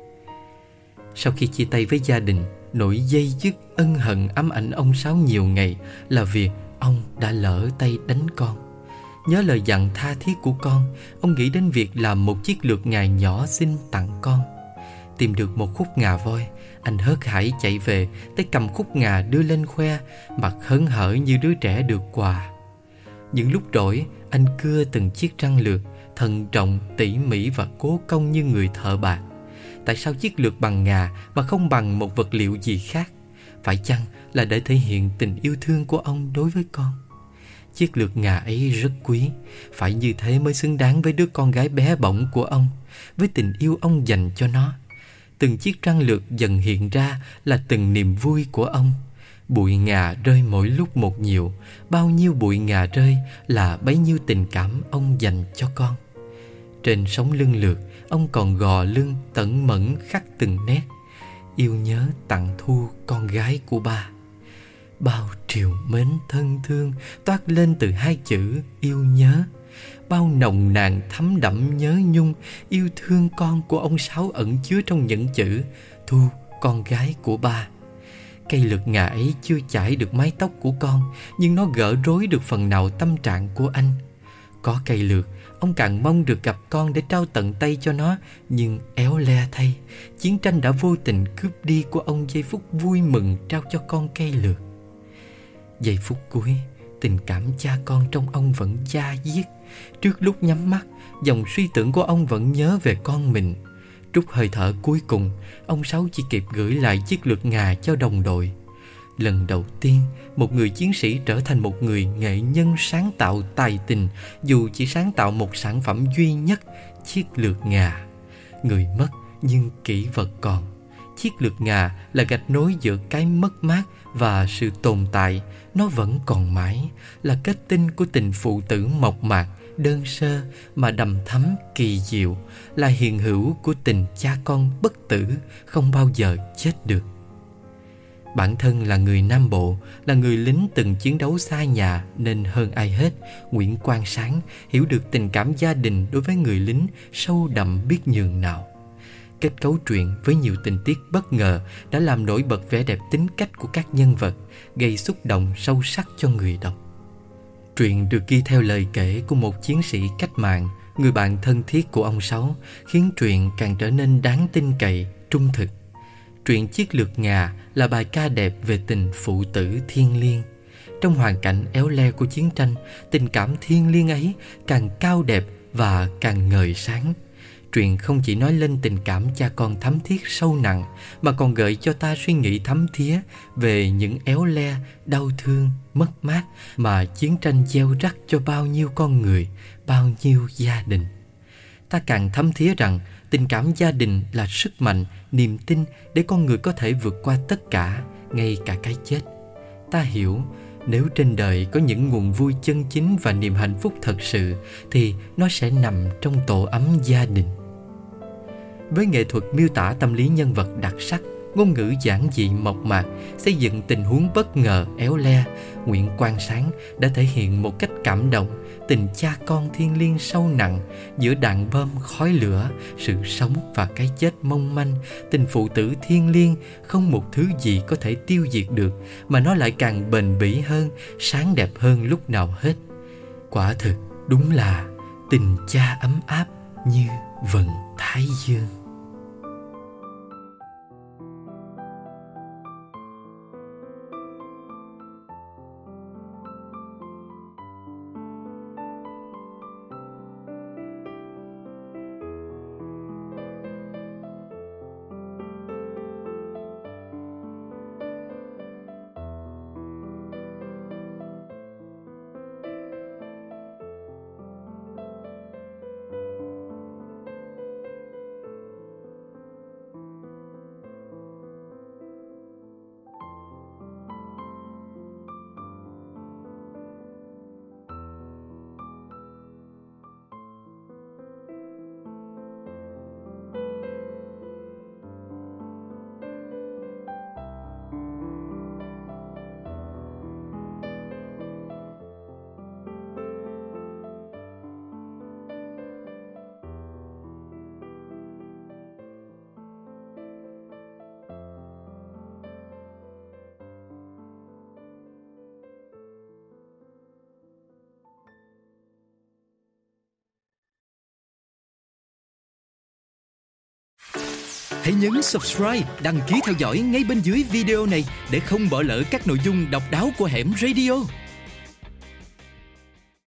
Sau khi chia tay với gia đình, nỗi dây dứt ân hận ám ảnh ông Sáu nhiều ngày là việc ông đã lỡ tay đánh con. Nhớ lời dặn tha thiết của con, ông nghĩ đến việc làm một chiếc lược ngà nhỏ xinh tặng con. Tìm được một khúc ngà voi, anh hớt hải chạy về, tay cầm khúc ngà đưa lên khoe, mặt hớn hở như đứa trẻ được quà. Những lúc rỗi, anh cưa từng chiếc răng lược, thận trọng, tỉ mỉ và cố công như người thợ bạc. Tại sao chiếc lược bằng ngà mà không bằng một vật liệu gì khác? Phải chăng là để thể hiện tình yêu thương của ông đối với con? Chiếc lược ngà ấy rất quý, phải như thế mới xứng đáng với đứa con gái bé bỏng của ông, với tình yêu ông dành cho nó. Từng chiếc răng lược dần hiện ra là từng niềm vui của ông. Bụi ngà rơi mỗi lúc một nhiều, bao nhiêu bụi ngà rơi là bấy nhiêu tình cảm ông dành cho con. Trên sống lưng lược, ông còn gò lưng tẩn mẫn khắc từng nét. Yêu nhớ tặng Thu con gái của ba. Bao triều mến thân thương toát lên từ hai chữ yêu nhớ. Bao nồng nàn thấm đẫm nhớ nhung yêu thương con của ông Sáu ẩn chứa trong những chữ Thu con gái của ba. Cây lược ngà ấy chưa chải được mái tóc của con, nhưng nó gỡ rối được phần nào tâm trạng của anh. Có cây lược, ông càng mong được gặp con để trao tận tay cho nó, nhưng éo le thay, chiến tranh đã vô tình cướp đi của ông giây phút vui mừng trao cho con cây lược. Giây phút cuối, tình cảm cha con trong ông vẫn da diết. Trước lúc nhắm mắt, dòng suy tưởng của ông vẫn nhớ về con mình. Trút hơi thở cuối cùng, ông Sáu chỉ kịp gửi lại chiếc lược ngà cho đồng đội. Lần đầu tiên, một người chiến sĩ trở thành một người nghệ nhân sáng tạo tài tình, dù chỉ sáng tạo một sản phẩm duy nhất, chiếc lược ngà. Người mất nhưng kỷ vật còn. Chiếc lược ngà là gạch nối giữa cái mất mát và sự tồn tại. Nó vẫn còn mãi, là kết tinh của tình phụ tử mộc mạc, đơn sơ mà đầm thắm kỳ diệu, là hiện hữu của tình cha con bất tử, không bao giờ chết được. Bản thân là người Nam Bộ, là người lính từng chiến đấu xa nhà, nên hơn ai hết, Nguyễn Quang Sáng hiểu được tình cảm gia đình đối với người lính sâu đậm biết nhường nào. Kết cấu truyện với nhiều tình tiết bất ngờ đã làm nổi bật vẻ đẹp tính cách của các nhân vật, gây xúc động sâu sắc cho người đọc. Truyện được ghi theo lời kể của một chiến sĩ cách mạng người bạn thân thiết của ông Sáu, khiến truyện càng trở nên đáng tin cậy, trung thực. Truyện Chiếc Lược Ngà là bài ca đẹp về tình phụ tử thiêng liêng. Trong hoàn cảnh éo le của chiến tranh, tình cảm thiêng liêng ấy càng cao đẹp và càng ngời sáng. Truyện không chỉ nói lên tình cảm cha con thắm thiết sâu nặng, mà còn gợi cho ta suy nghĩ thấm thía về những éo le, đau thương, mất mát mà chiến tranh gieo rắc cho bao nhiêu con người, bao nhiêu gia đình. Ta càng thấm thía rằng tình cảm gia đình là sức mạnh, niềm tin để con người có thể vượt qua tất cả, ngay cả cái chết. Ta hiểu, nếu trên đời có những nguồn vui chân chính và niềm hạnh phúc thật sự, thì nó sẽ nằm trong tổ ấm gia đình. Với nghệ thuật miêu tả tâm lý nhân vật đặc sắc, ngôn ngữ giản dị mộc mạc, xây dựng tình huống bất ngờ éo le, Nguyễn Quang Sáng đã thể hiện một cách cảm động tình cha con thiêng liêng sâu nặng giữa đạn bom khói lửa, sự sống và cái chết mong manh. Tình phụ tử thiêng liêng không một thứ gì có thể tiêu diệt được, mà nó lại càng bền bỉ hơn, sáng đẹp hơn lúc nào hết. Quả thực đúng là tình cha ấm áp như vầng thái dương. Hãy nhấn subscribe, đăng ký theo dõi ngay bên dưới video này để không bỏ lỡ các nội dung độc đáo của Hẻm Radio.